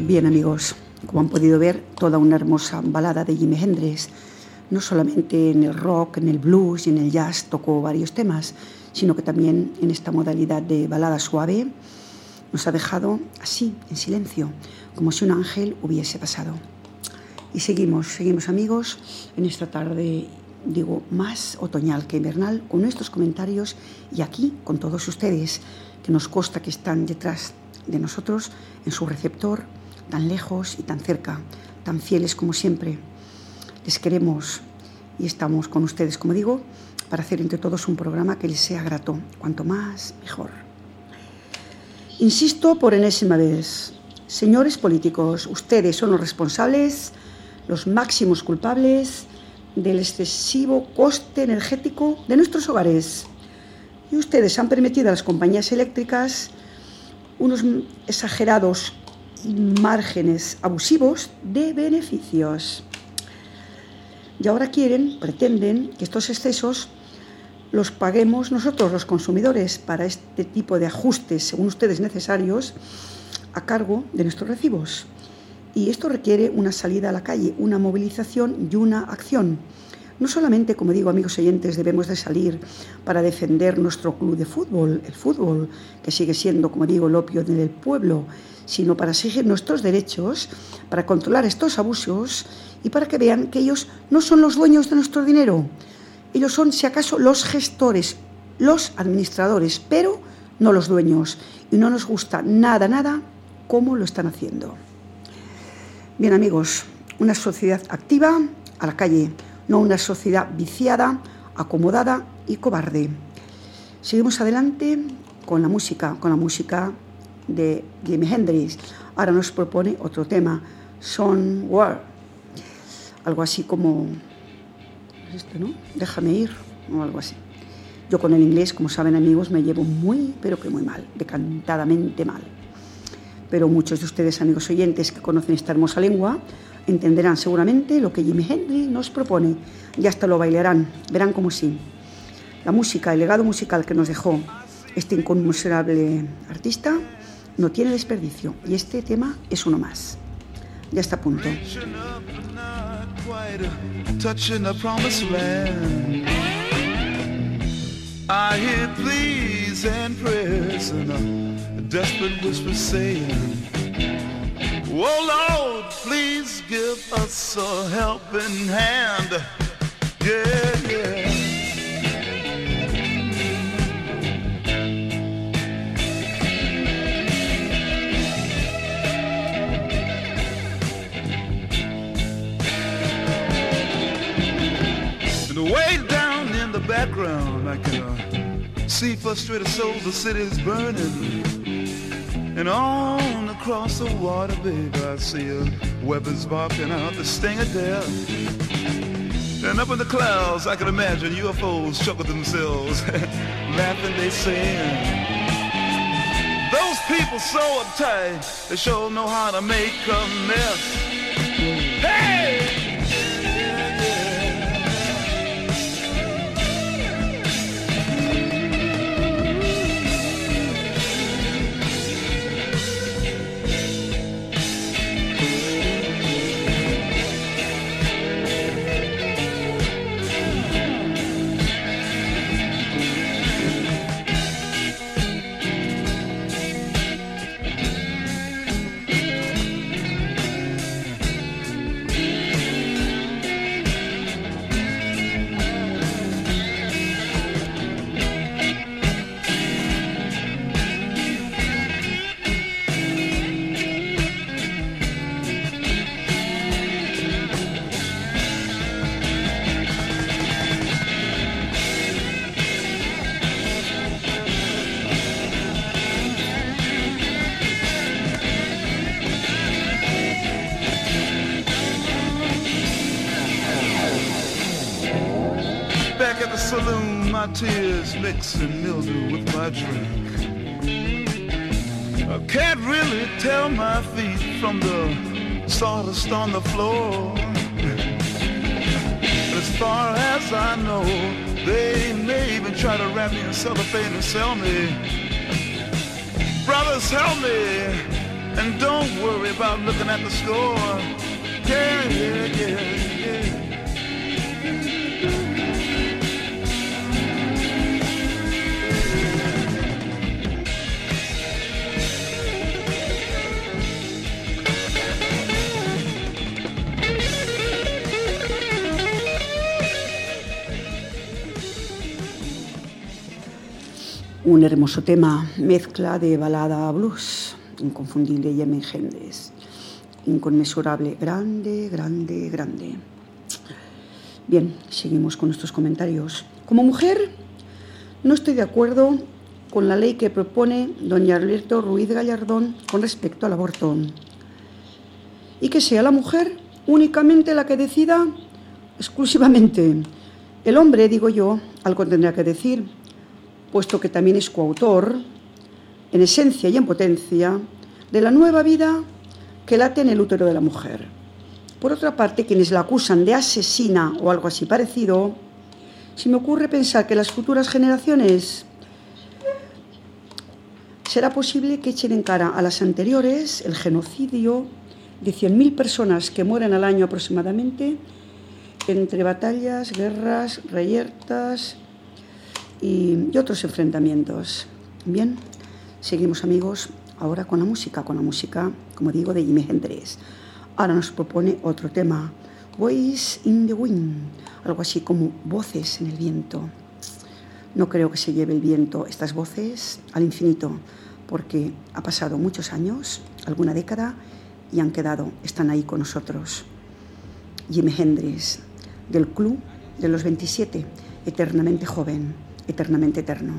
Bien, amigos, como han podido ver, toda una hermosa balada de Jimi Hendrix. No solamente en el rock, en el blues y en el jazz tocó varios temas, sino que también en esta modalidad de balada suave nos ha dejado así, en silencio, como si un ángel hubiese pasado. Y seguimos, seguimos amigos, en esta tarde, digo, más otoñal que invernal, con nuestros comentarios y aquí con todos ustedes, que nos consta que están detrás de nosotros en su receptor, tan lejos y tan cerca, tan fieles como siempre. Les queremos y estamos con ustedes, como digo, para hacer entre todos un programa que les sea grato, cuanto más, mejor. Insisto por enésima vez, señores políticos, ustedes son los responsables, los máximos culpables del excesivo coste energético de nuestros hogares. Y ustedes han permitido a las compañías eléctricas unos exagerados márgenes abusivos de beneficios. Y ahora quieren, pretenden, que estos excesos los paguemos nosotros, los consumidores, para este tipo de ajustes, según ustedes necesarios, a cargo de nuestros recibos. Y esto requiere una salida a la calle, una movilización y una acción. No solamente, como digo, amigos oyentes, debemos de salir para defender nuestro club de fútbol, el fútbol, que sigue siendo, como digo, el opio del pueblo, sino para exigir nuestros derechos, para controlar estos abusos y para que vean que ellos no son los dueños de nuestro dinero. Ellos son, si acaso, los gestores, los administradores, pero no los dueños. Y no nos gusta nada, nada cómo lo están haciendo. Bien, amigos, una sociedad activa a la calle, no una sociedad viciada, acomodada y cobarde. Seguimos adelante con la música, con la música de Jimi Hendrix. Ahora nos propone otro tema, Somewhere, algo así como este, ¿no? Déjame ir, o algo así. Yo con el inglés, como saben amigos, me llevo muy, pero que muy mal, decantadamente mal. Pero muchos de ustedes, amigos oyentes, que conocen esta hermosa lengua, entenderán seguramente lo que Jimi Hendrix nos propone y hasta lo bailarán, verán como sí. La música, el legado musical que nos dejó este inconmensurable artista no tiene desperdicio y este tema es uno más. Ya está a punto. Touching the promised land, I hear pleas and prayers and a desperate whisper saying, oh Lord, please give us a helping hand. Yeah, yeah. Way down in the background, I can uh, see frustrated souls, the city's burning. And on across the water, babe, I see uh, weapons barking out the sting of death. And up in the clouds, I can imagine U F Os chuckle themselves, laughing, they sing. Those people so uptight, they sure know how to make a mess. Hey! Saloon, my tears mix and mildew with my drink. I can't really tell my feet from the sawdust on the floor. As far as I know, they may even try to wrap me in cellophane and sell me. Brothers, help me, And don't worry about looking at the score. Yeah, yeah, yeah, yeah. Un hermoso tema, mezcla de balada a blues, inconfundible Jimi Hendrix, inconmensurable, grande, grande, grande. Bien, seguimos con nuestros comentarios. Como mujer, no estoy de acuerdo con la ley que propone doña Alberto Ruiz Gallardón con respecto al aborto. Y que sea la mujer únicamente la que decida exclusivamente. El hombre, digo yo, algo tendrá que decir, puesto que también es coautor, en esencia y en potencia, de la nueva vida que late en el útero de la mujer. Por otra parte, quienes la acusan de asesina o algo así parecido, se me ocurre pensar que las futuras generaciones será posible que echen en cara a las anteriores el genocidio de cien mil personas que mueren al año aproximadamente entre batallas, guerras, reyertas y, y otros enfrentamientos. Bien, seguimos, amigos, ahora con la música, con la música, como digo, de Jimi Hendrix. Ahora nos propone otro tema, Voice in the Wind, algo así como voces en el viento. No creo que se lleve el viento estas voces al infinito, porque ha pasado muchos años, alguna década, y han quedado, están ahí con nosotros. Jimi Hendrix, del club de los veintisiete, eternamente joven, eternamente eterno.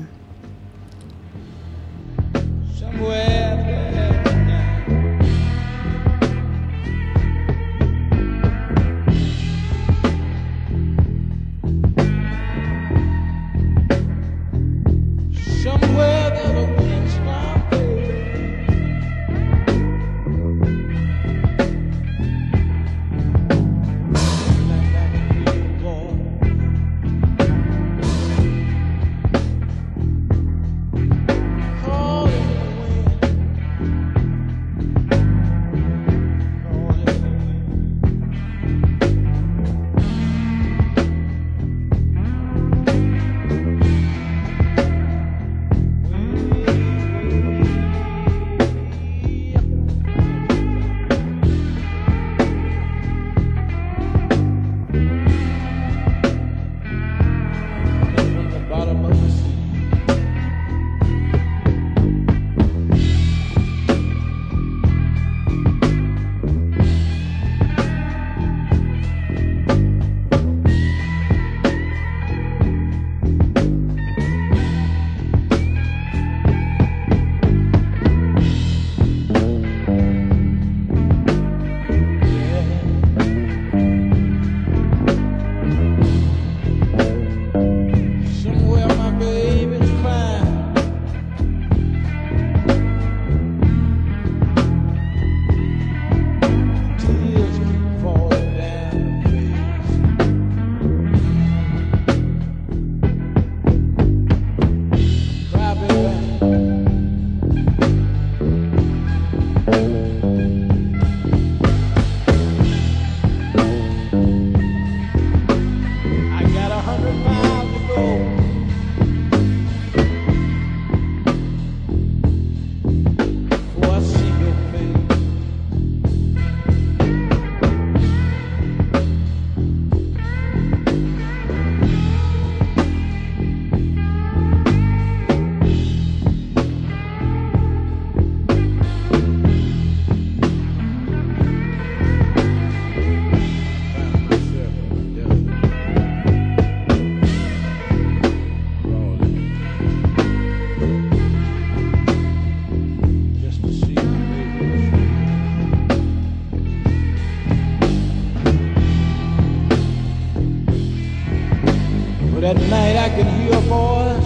That night I could hear a voice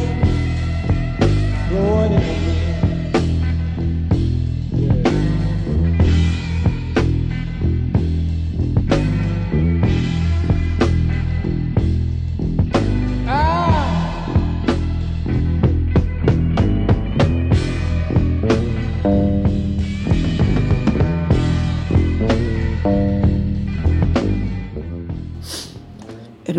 blowing in the wind. Yeah. Ah.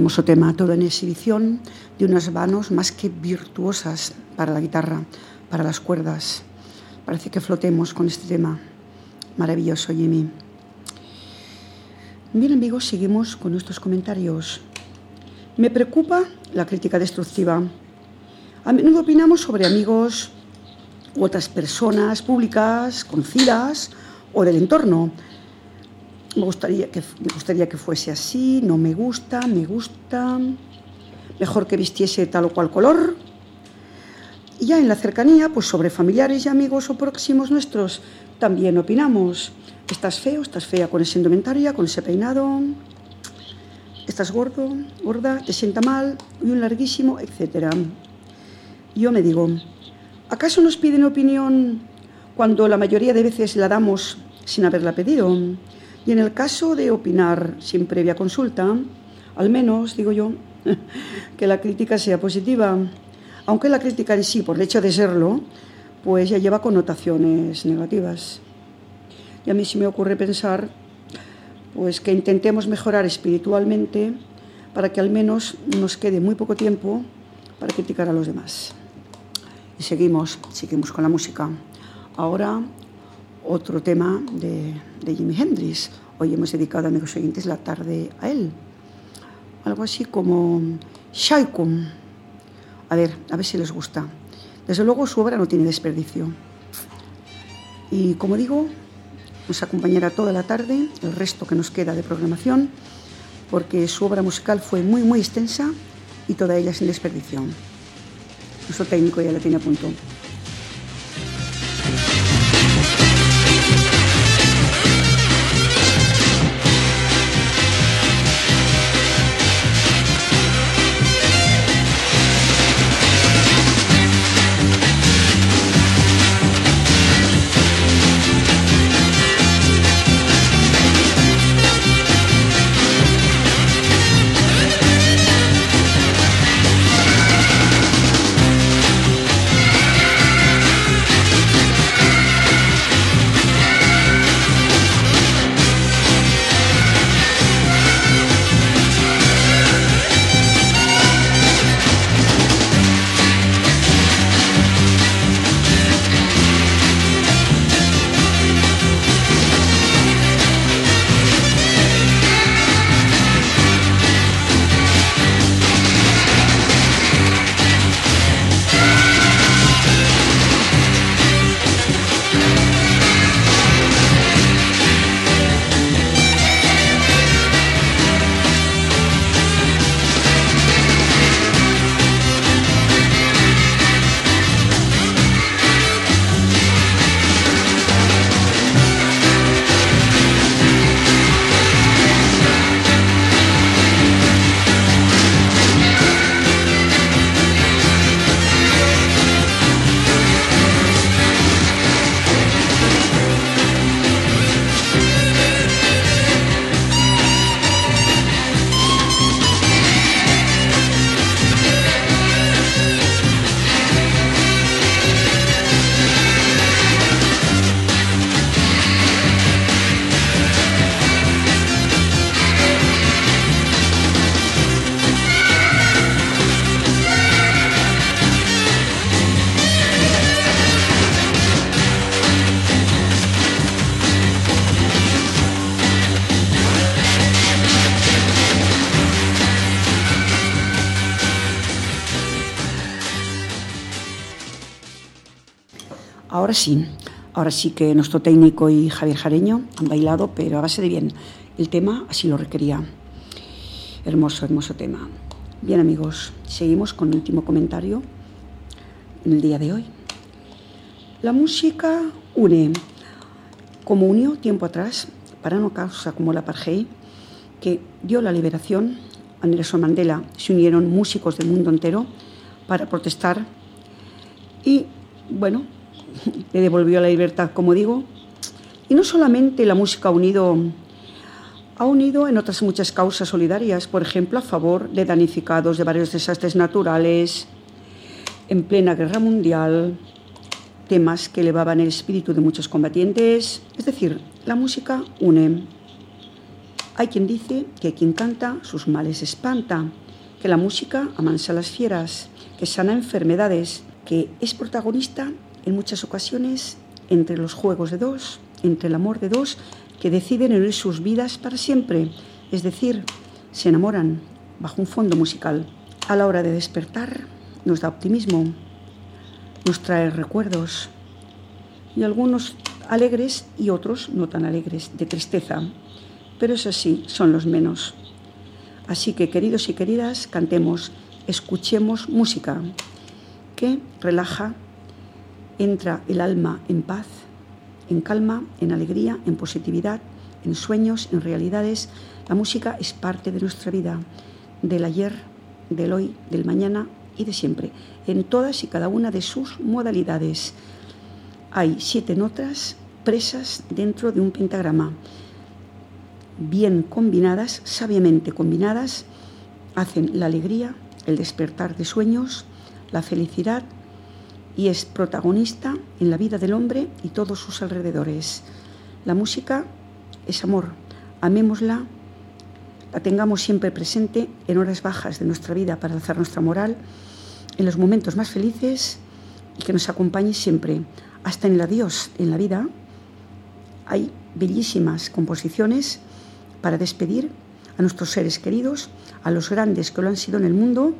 hermoso tema, todo en exhibición de unas manos más que virtuosas para la guitarra, para las cuerdas. Parece que flotemos con este tema. Maravilloso, Jimmy. Bien, amigos, seguimos con nuestros comentarios. Me preocupa la crítica destructiva. A menudo opinamos sobre amigos u otras personas públicas, conocidas o del entorno. Me gustaría que, me gustaría que fuese así, no me gusta, me gusta, mejor que vistiese tal o cual color. Y ya en la cercanía, pues sobre familiares y amigos o próximos nuestros, también opinamos. Estás feo, estás fea con esa indumentaria, con ese peinado, estás gordo, gorda, te sienta mal, y un larguísimo, etcétera. Yo me digo, ¿acaso nos piden opinión cuando la mayoría de veces la damos sin haberla pedido? Y en el caso de opinar sin previa consulta, al menos, digo yo, que la crítica sea positiva, aunque la crítica en sí, por el hecho de serlo, pues ya lleva connotaciones negativas. Y a mí sí me ocurre pensar pues que intentemos mejorar espiritualmente para que al menos nos quede muy poco tiempo para criticar a los demás. Y seguimos, seguimos con la música. Ahora otro tema de, de Jimi Hendrix. Hoy hemos dedicado, amigos oyentes, la tarde a él. Algo así como Shaikum. A ver, a ver si les gusta. Desde luego su obra no tiene desperdicio. Y como digo, nos acompañará toda la tarde, el resto que nos queda de programación, porque su obra musical fue muy, muy extensa y toda ella sin desperdicio. Nuestro técnico ya la tiene a punto. Ahora sí, ahora sí que nuestro técnico y Javier Jareño han bailado, pero a base de bien. El tema así lo requería. Hermoso, hermoso tema. Bien, amigos, seguimos con el último comentario en el día de hoy. La música une, como unió tiempo atrás, para una causa como el apartheid, que dio la liberación a Nelson Mandela. Se unieron músicos del mundo entero para protestar y, bueno, le devolvió la libertad, como digo. Y no solamente la música ha unido, ha unido en otras muchas causas solidarias, por ejemplo, a favor de damnificados de varios desastres naturales, en plena guerra mundial, temas que elevaban el espíritu de muchos combatientes. Es decir, la música une. Hay quien dice que quien canta sus males espanta, que la música amansa las fieras, que sana enfermedades, que es protagonista en muchas ocasiones entre los juegos de dos, entre el amor de dos que deciden unir sus vidas para siempre, es decir, se enamoran bajo un fondo musical. A la hora de despertar nos da optimismo, nos trae recuerdos, y algunos alegres y otros no tan alegres, de tristeza, pero eso sí, son los menos. Así que, queridos y queridas, cantemos, escuchemos música que relaja, entra el alma en paz, en calma, en alegría, en positividad, en sueños, en realidades. La música es parte de nuestra vida, del ayer, del hoy, del mañana y de siempre, en todas y cada una de sus modalidades. Hay siete notas presas dentro de un pentagrama. Bien combinadas, sabiamente combinadas, hacen la alegría, el despertar de sueños, la felicidad, y es protagonista en la vida del hombre y todos sus alrededores. La música es amor, amémosla, la tengamos siempre presente en horas bajas de nuestra vida para alzar nuestra moral, en los momentos más felices, y que nos acompañe siempre, hasta en el adiós en la vida. Hay bellísimas composiciones para despedir a nuestros seres queridos, a los grandes que lo han sido en el mundo,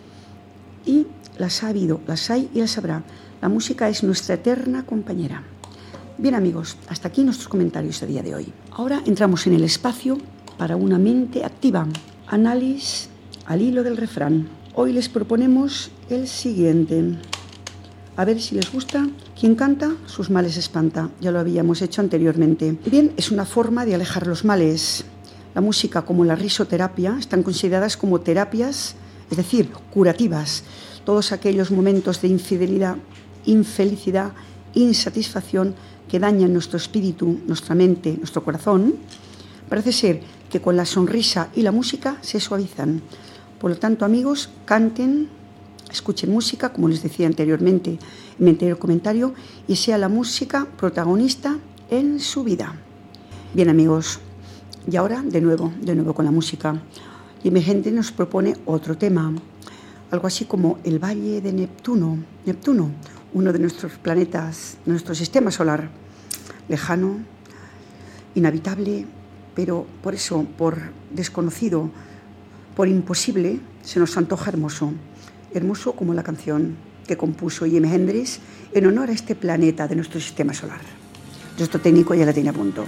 y las ha habido, las hay y las habrá. La música es nuestra eterna compañera. Bien, amigos, hasta aquí nuestros comentarios de día de hoy. Ahora entramos en el espacio para una mente activa. Análisis al hilo del refrán. Hoy les proponemos el siguiente. A ver si les gusta. Quien canta, sus males espanta. Ya lo habíamos hecho anteriormente. Bien, es una forma de alejar los males. La música, como la risoterapia, están consideradas como terapias, es decir, curativas. Todos aquellos momentos de infidelidad, infelicidad, insatisfacción que dañan nuestro espíritu, nuestra mente, nuestro corazón, parece ser que con la sonrisa y la música se suavizan. Por lo tanto, amigos, canten, escuchen música, como les decía anteriormente en mi anterior comentario, y sea la música protagonista en su vida. Bien, amigos, y ahora de nuevo, de nuevo con la música. Y mi gente nos propone otro tema, algo así como el Valle de Neptuno, Neptuno, uno de nuestros planetas, nuestro sistema solar, lejano, inhabitable, pero por eso, por desconocido, por imposible, se nos antoja hermoso, hermoso como la canción que compuso Jimi Hendrix en honor a este planeta de nuestro sistema solar. Nuestro técnico ya la tiene a punto.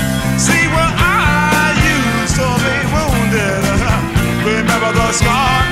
Scar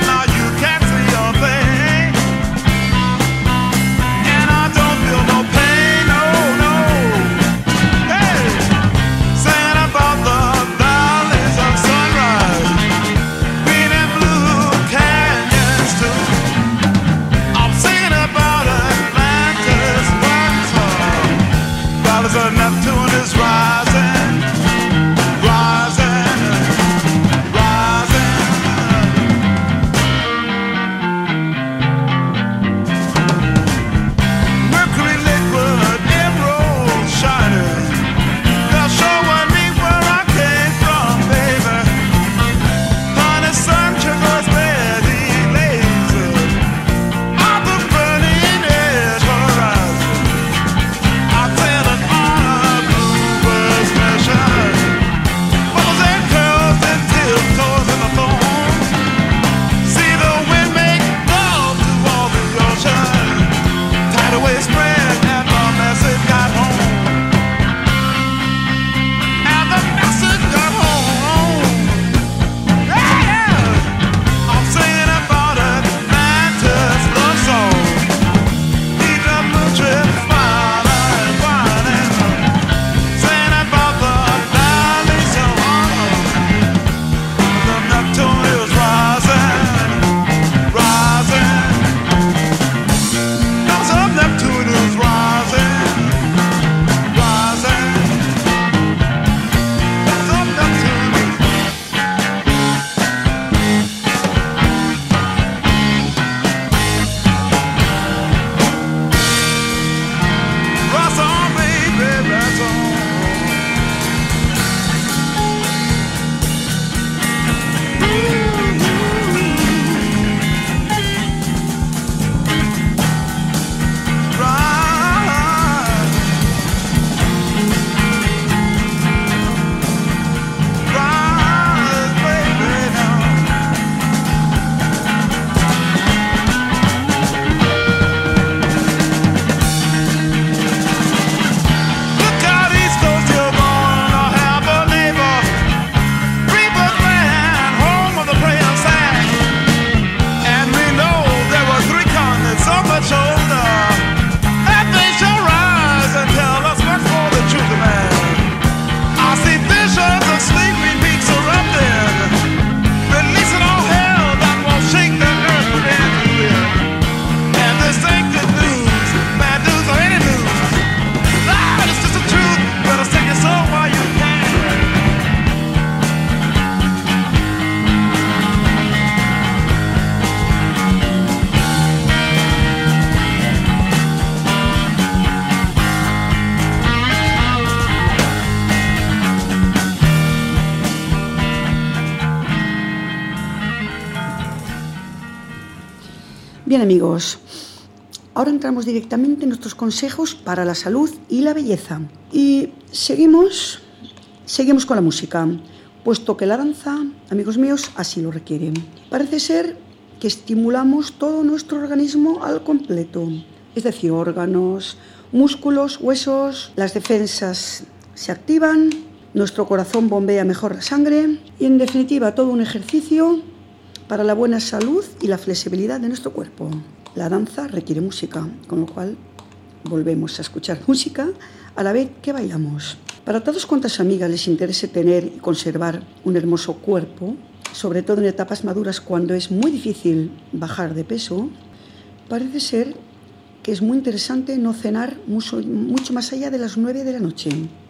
Bien, amigos, ahora entramos directamente en nuestros consejos para la salud y la belleza. Y seguimos, seguimos con la música, puesto que la danza, amigos míos, así lo requiere. Parece ser que estimulamos todo nuestro organismo al completo, es decir, órganos, músculos, huesos, las defensas se activan, nuestro corazón bombea mejor la sangre y, en definitiva, todo un ejercicio para la buena salud y la flexibilidad de nuestro cuerpo. La danza requiere música, con lo cual volvemos a escuchar música a la vez que bailamos. Para todas cuantas amigas les interese tener y conservar un hermoso cuerpo, sobre todo en etapas maduras cuando es muy difícil bajar de peso, parece ser que es muy interesante no cenar mucho, mucho más allá de las nueve de la noche,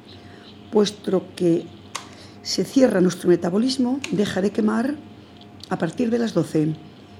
puesto que se cierra nuestro metabolismo, deja de quemar a partir de las doce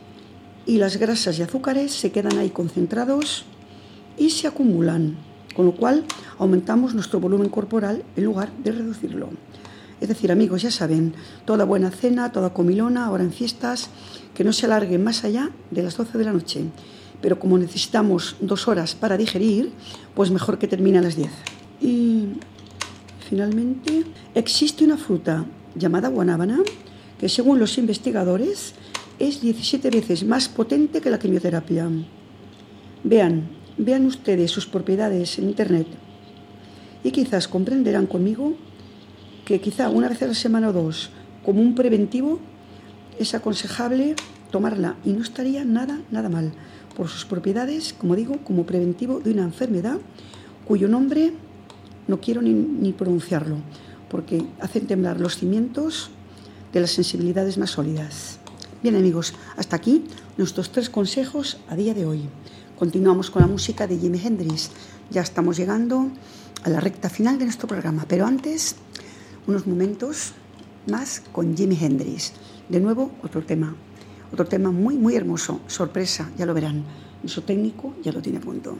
y las grasas y azúcares se quedan ahí concentrados y se acumulan, con lo cual aumentamos nuestro volumen corporal en lugar de reducirlo. Es decir, amigos, ya saben, toda buena cena, toda comilona, ahora en fiestas, que no se alargue más allá de las doce de la noche. Pero como necesitamos dos horas para digerir, pues mejor que termine a las diez. Y finalmente, existe una fruta llamada guanábana que, según los investigadores, es diecisiete veces más potente que la quimioterapia. Vean, vean ustedes sus propiedades en internet y quizás comprenderán conmigo que quizá una vez a la semana o dos, como un preventivo, es aconsejable tomarla y no estaría nada, nada mal, por sus propiedades, como digo, como preventivo de una enfermedad cuyo nombre no quiero ni, ni pronunciarlo, porque hacen temblar los cimientos de las sensibilidades más sólidas. Bien, amigos, hasta aquí nuestros tres consejos a día de hoy. Continuamos con la música de Jimi Hendrix. Ya estamos llegando a la recta final de nuestro programa, pero antes, unos momentos más con Jimi Hendrix. De nuevo, otro tema, otro tema muy, muy hermoso. Sorpresa, ya lo verán. Nuestro técnico ya lo tiene a punto.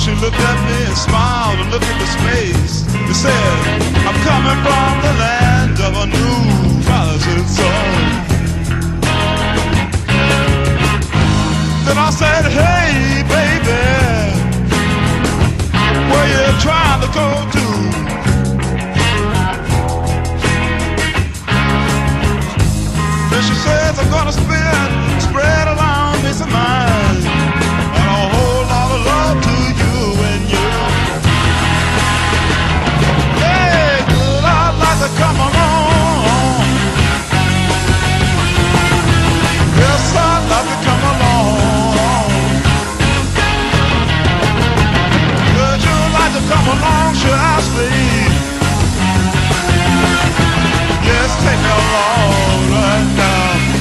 she looked at me and smiled and looked into space and said, I'm coming from the land of a new rising sun. Then I said, hey baby, where you trying to go to? Then she says, I'm gonna spend, spread around me some mind and a whole lot of love to you and you. Hey, girl, I'd like to come along. Yes, I'd like to come along. Would you like to come along, should I speak? Yes, take me along right now.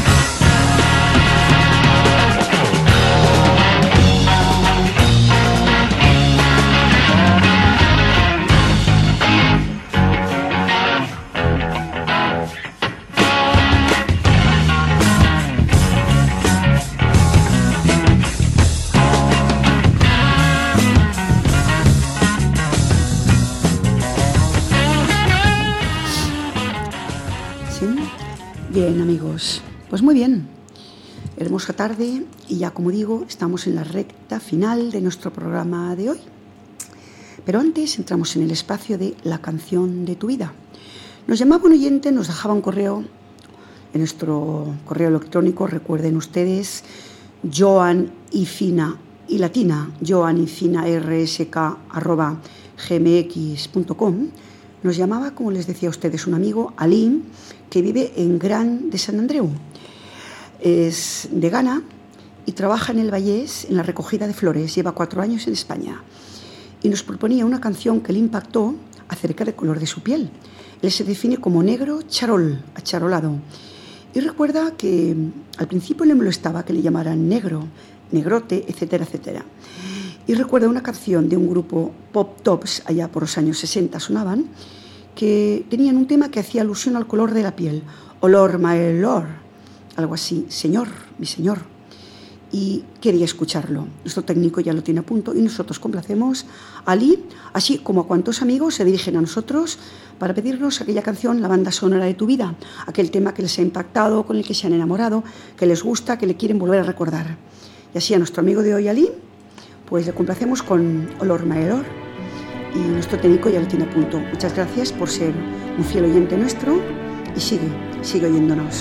Bien, amigos, pues muy bien, hermosa tarde y ya como digo, estamos en la recta final de nuestro programa de hoy. Pero antes entramos en el espacio de la canción de tu vida. Nos llamaba un oyente, nos dejaba un correo en nuestro correo electrónico, recuerden ustedes, Joan y Fina y latina, Joan y Fina rsk arroba gmx punto com. Nos llamaba, como les decía a ustedes, un amigo, Ali, que vive en Gran de Sant Andreu. Es de Ghana y trabaja en el Vallès en la recogida de flores. Lleva cuatro años en España. Y nos proponía una canción que le impactó acerca del color de su piel. Él se define como negro charol, acharolado. Y recuerda que al principio le molestaba que le llamaran negro, negrote, etcétera, etcétera. Y recuerda una canción de un grupo Pop Tops, allá por los años sesenta sonaban, que tenían un tema que hacía alusión al color de la piel. Olor, my lord, algo así, señor, mi señor. Y quería escucharlo. Nuestro técnico ya lo tiene a punto y nosotros complacemos a Ali, así como a cuantos amigos se dirigen a nosotros para pedirnos aquella canción, la banda sonora de tu vida, aquel tema que les ha impactado, con el que se han enamorado, que les gusta, que le quieren volver a recordar. Y así a nuestro amigo de hoy, Ali, pues le complacemos con Olor, my lord. Y nuestro técnico ya lo tiene a punto. Muchas gracias por ser un fiel oyente nuestro y sigue, sigue oyéndonos.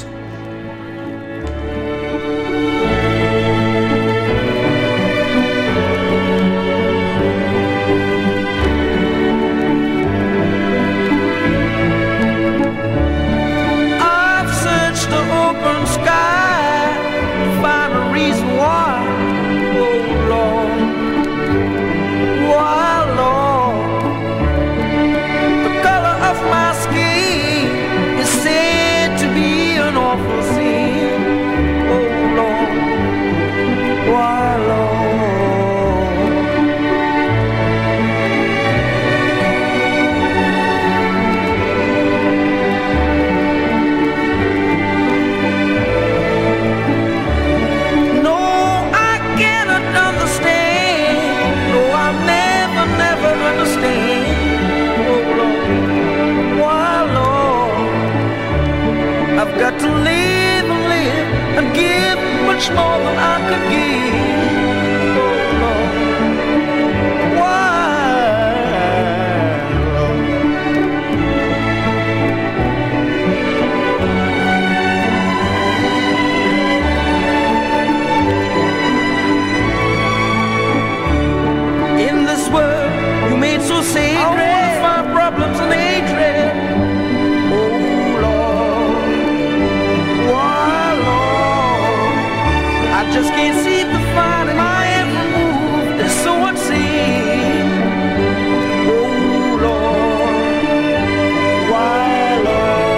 I've searched the open sky to find a reason why. Oh Lord, why Lord? My skin is said to be an awful sin. Oh Lord, why Lord? No, I cannot understand. No, I'll never, never understand. I've got to live and live and give much more than I could give. Oh Lord, why, Lord? In this world you made so sacred, I wanna find problems and hatred. I just can't see the fun in my every move. There's so unseen. Oh Lord, why Lord?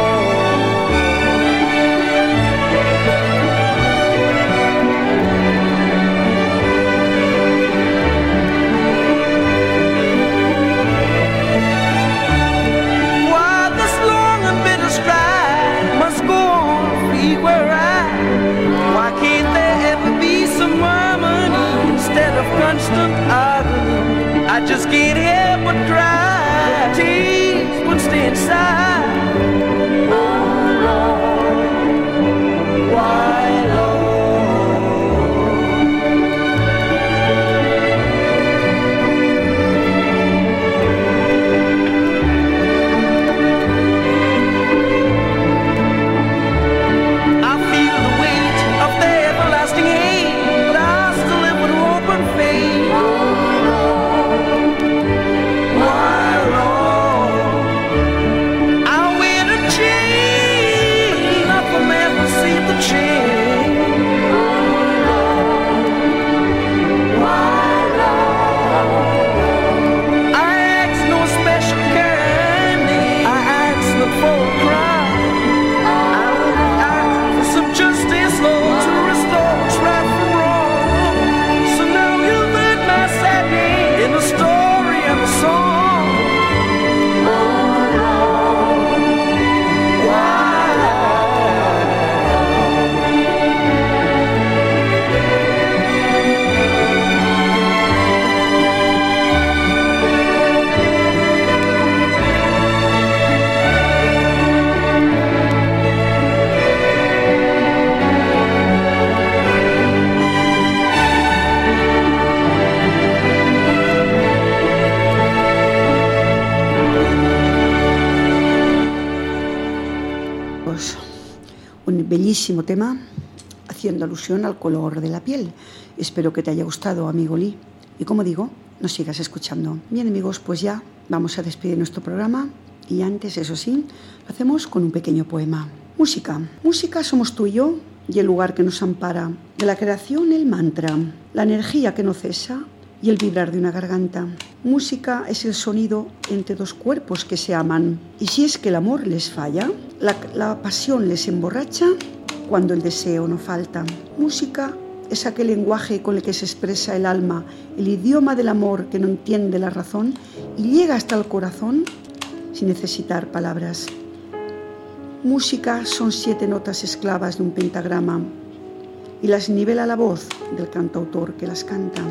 bellísimo tema, haciendo alusión al color de la piel. Espero que te haya gustado, amigo Lee. Y como digo, nos sigas escuchando. Bien, amigos, pues ya vamos a despedir nuestro programa. Y antes, eso sí, lo hacemos con un pequeño poema. Música. Música somos tú y yo, y el lugar que nos ampara. De la creación el mantra, la energía que no cesa y el vibrar de una garganta. Música es el sonido entre dos cuerpos que se aman. Y si es que el amor les falla, la, la pasión les emborracha cuando el deseo no falta. Música es aquel lenguaje con el que se expresa el alma, el idioma del amor que no entiende la razón y llega hasta el corazón sin necesitar palabras. Música son siete notas esclavas de un pentagrama y las nivela la voz del cantautor que las canta.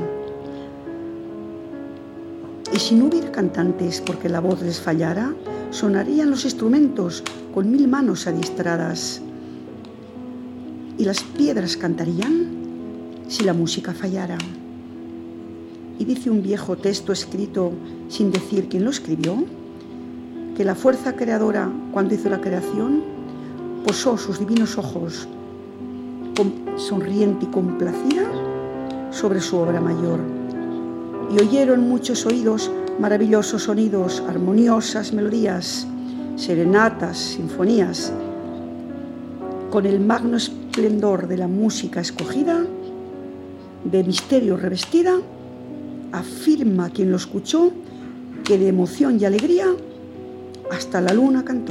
Y si no hubiera cantantes porque la voz les fallara, sonarían los instrumentos con mil manos adiestradas. Y las piedras cantarían si la música fallara. Y dice un viejo texto escrito sin decir quién lo escribió, que la fuerza creadora, cuando hizo la creación, posó sus divinos ojos sonriente y complacida sobre su obra mayor. Y oyeron muchos oídos maravillosos sonidos, armoniosas melodías, serenatas, sinfonías. Con el magno esplendor de la música escogida, de misterio revestida, afirma quien lo escuchó que de emoción y alegría hasta la luna cantó.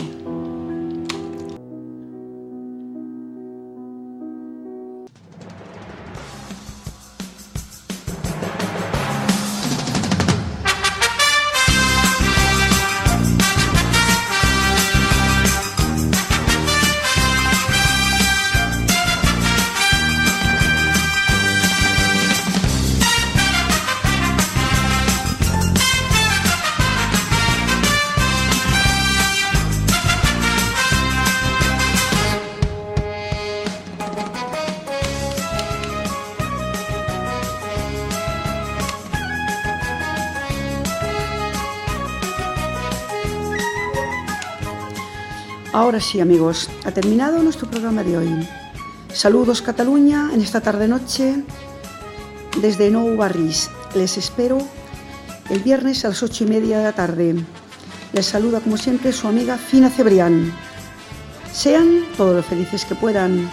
Ahora sí, amigos, ha terminado nuestro programa de hoy. Saludos, Cataluña, en esta tarde-noche desde Nou Barris. Les espero el viernes a las ocho y media de la tarde. Les saluda, como siempre, su amiga Fina Cebrián. Sean todos los felices que puedan.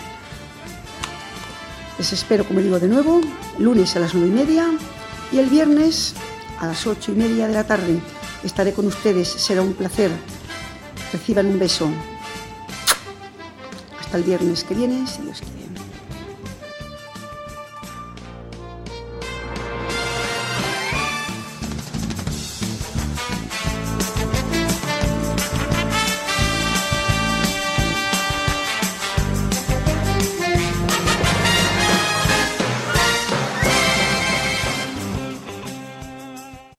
Les espero, como digo, de nuevo, lunes a las nueve y media y el viernes a las ocho y media de la tarde. Estaré con ustedes, será un placer. Reciban un beso. Hasta el viernes que viene, si Dios quiere.